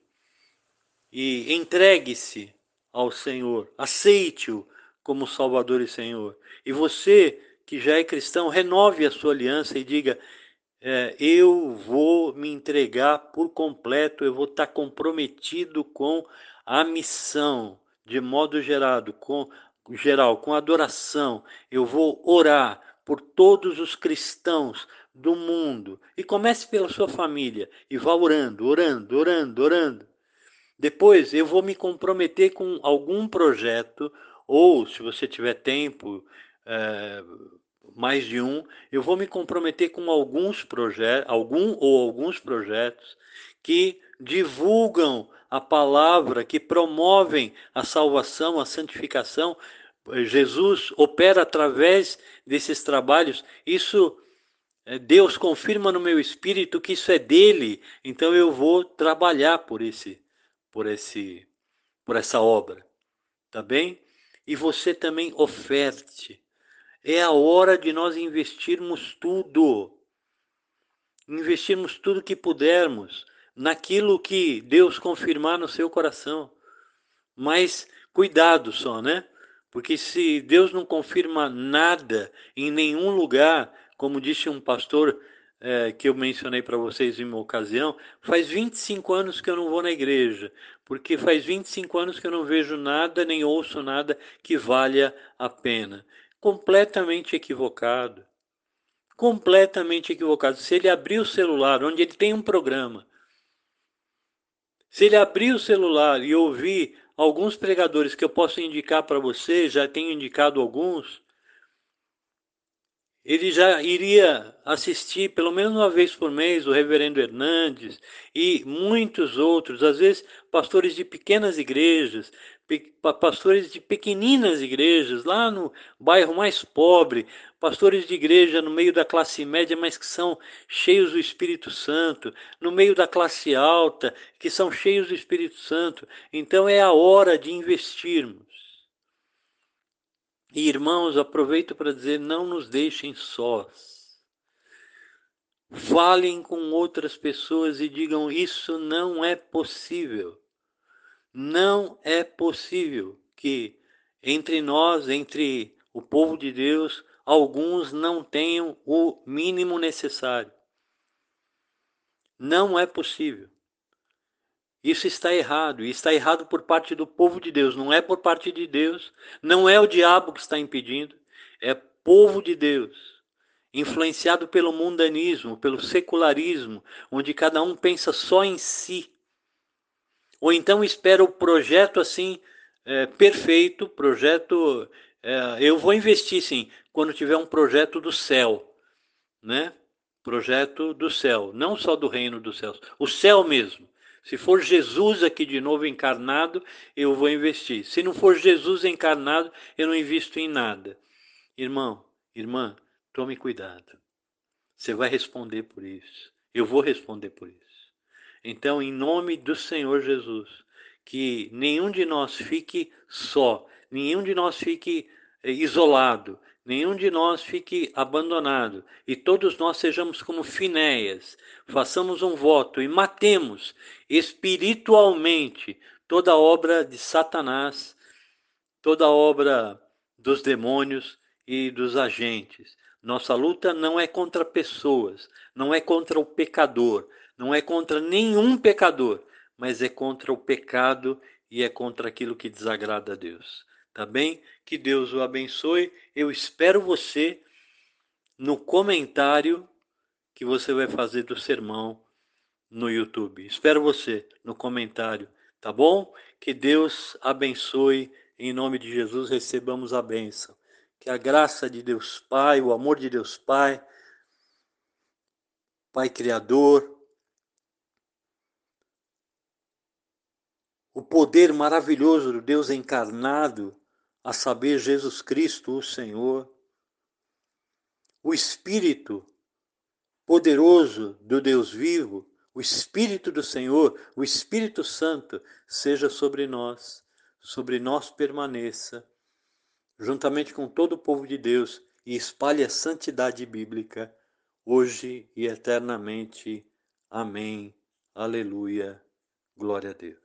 e entregue-se ao Senhor, aceite-o como Salvador e Senhor. E você que já é cristão, renove a sua aliança e diga: é, eu vou me entregar por completo, eu vou estar comprometido com a missão, de modo gerado, com, geral, com adoração. Eu vou orar por todos os cristãos do mundo. E comece pela sua família e vá orando, orando, orando, orando. Depois eu vou me comprometer com algum projeto, ou se você tiver tempo, é, mais de um, eu vou me comprometer com alguns projetos, algum ou alguns projetos que divulgam a palavra, que promovem a salvação, a santificação. Jesus opera através desses trabalhos. Isso Deus confirma no meu espírito que isso é dele, então eu vou trabalhar por esse, por esse, por essa obra, tá bem? E você também oferte. É a hora de nós investirmos tudo, investirmos tudo que pudermos naquilo que Deus confirmar no seu coração. Mas cuidado só, né? Porque se Deus não confirma nada em nenhum lugar, como disse um pastor é, que eu mencionei para vocês em uma ocasião, faz vinte e cinco anos que eu não vou na igreja, porque faz vinte e cinco anos que eu não vejo nada, nem ouço nada que valha a pena. Completamente equivocado. Completamente equivocado. Se ele abrir o celular, onde ele tem um programa, se ele abrir o celular e ouvir alguns pregadores que eu posso indicar para você, já tenho indicado alguns, ele já iria assistir pelo menos uma vez por mês o reverendo Hernandes e muitos outros, às vezes pastores de pequenas igrejas, pastores de pequeninas igrejas, lá no bairro mais pobre, pastores de igreja no meio da classe média, mas que são cheios do Espírito Santo, no meio da classe alta, que são cheios do Espírito Santo. Então é a hora de investirmos. E irmãos, aproveito para dizer, não nos deixem sós. Falem com outras pessoas e digam, isso não é possível. Não é possível que entre nós, entre o povo de Deus, alguns não tenham o mínimo necessário. Não é possível. Isso está errado, e está errado por parte do povo de Deus, não é por parte de Deus, não é o diabo que está impedindo, é povo de Deus, influenciado pelo mundanismo, pelo secularismo, onde cada um pensa só em si, ou então espera o projeto assim, é, perfeito, projeto, é, eu vou investir sim, quando tiver um projeto do céu, né? Projeto do céu, não só do reino dos céus, o céu mesmo. Se for Jesus aqui de novo encarnado, eu vou investir. Se não for Jesus encarnado, eu não invisto em nada. Irmão, irmã, tome cuidado. Você vai responder por isso. Eu vou responder por isso. Então, em nome do Senhor Jesus, que nenhum de nós fique só, nenhum de nós fique isolado, nenhum de nós fique abandonado, e todos nós sejamos como Finéias, façamos um voto e matemos espiritualmente toda obra de Satanás, toda obra dos demônios e dos agentes. Nossa luta não é contra pessoas, não é contra o pecador, não é contra nenhum pecador, mas é contra o pecado e é contra aquilo que desagrada a Deus. tá bem? Que Deus o abençoe. Eu espero você no comentário que você vai fazer do sermão no YouTube. Espero você no comentário, tá bom? Que Deus abençoe. Em nome de Jesus, recebamos a bênção. Que a graça de Deus Pai, o amor de Deus Pai, Pai Criador, o poder maravilhoso do Deus encarnado, a saber, Jesus Cristo, o Senhor, o Espírito poderoso do Deus vivo, o Espírito do Senhor, o Espírito Santo, seja sobre nós, sobre nós permaneça, juntamente com todo o povo de Deus, e espalhe a santidade bíblica, hoje e eternamente. Amém. Aleluia. Glória a Deus.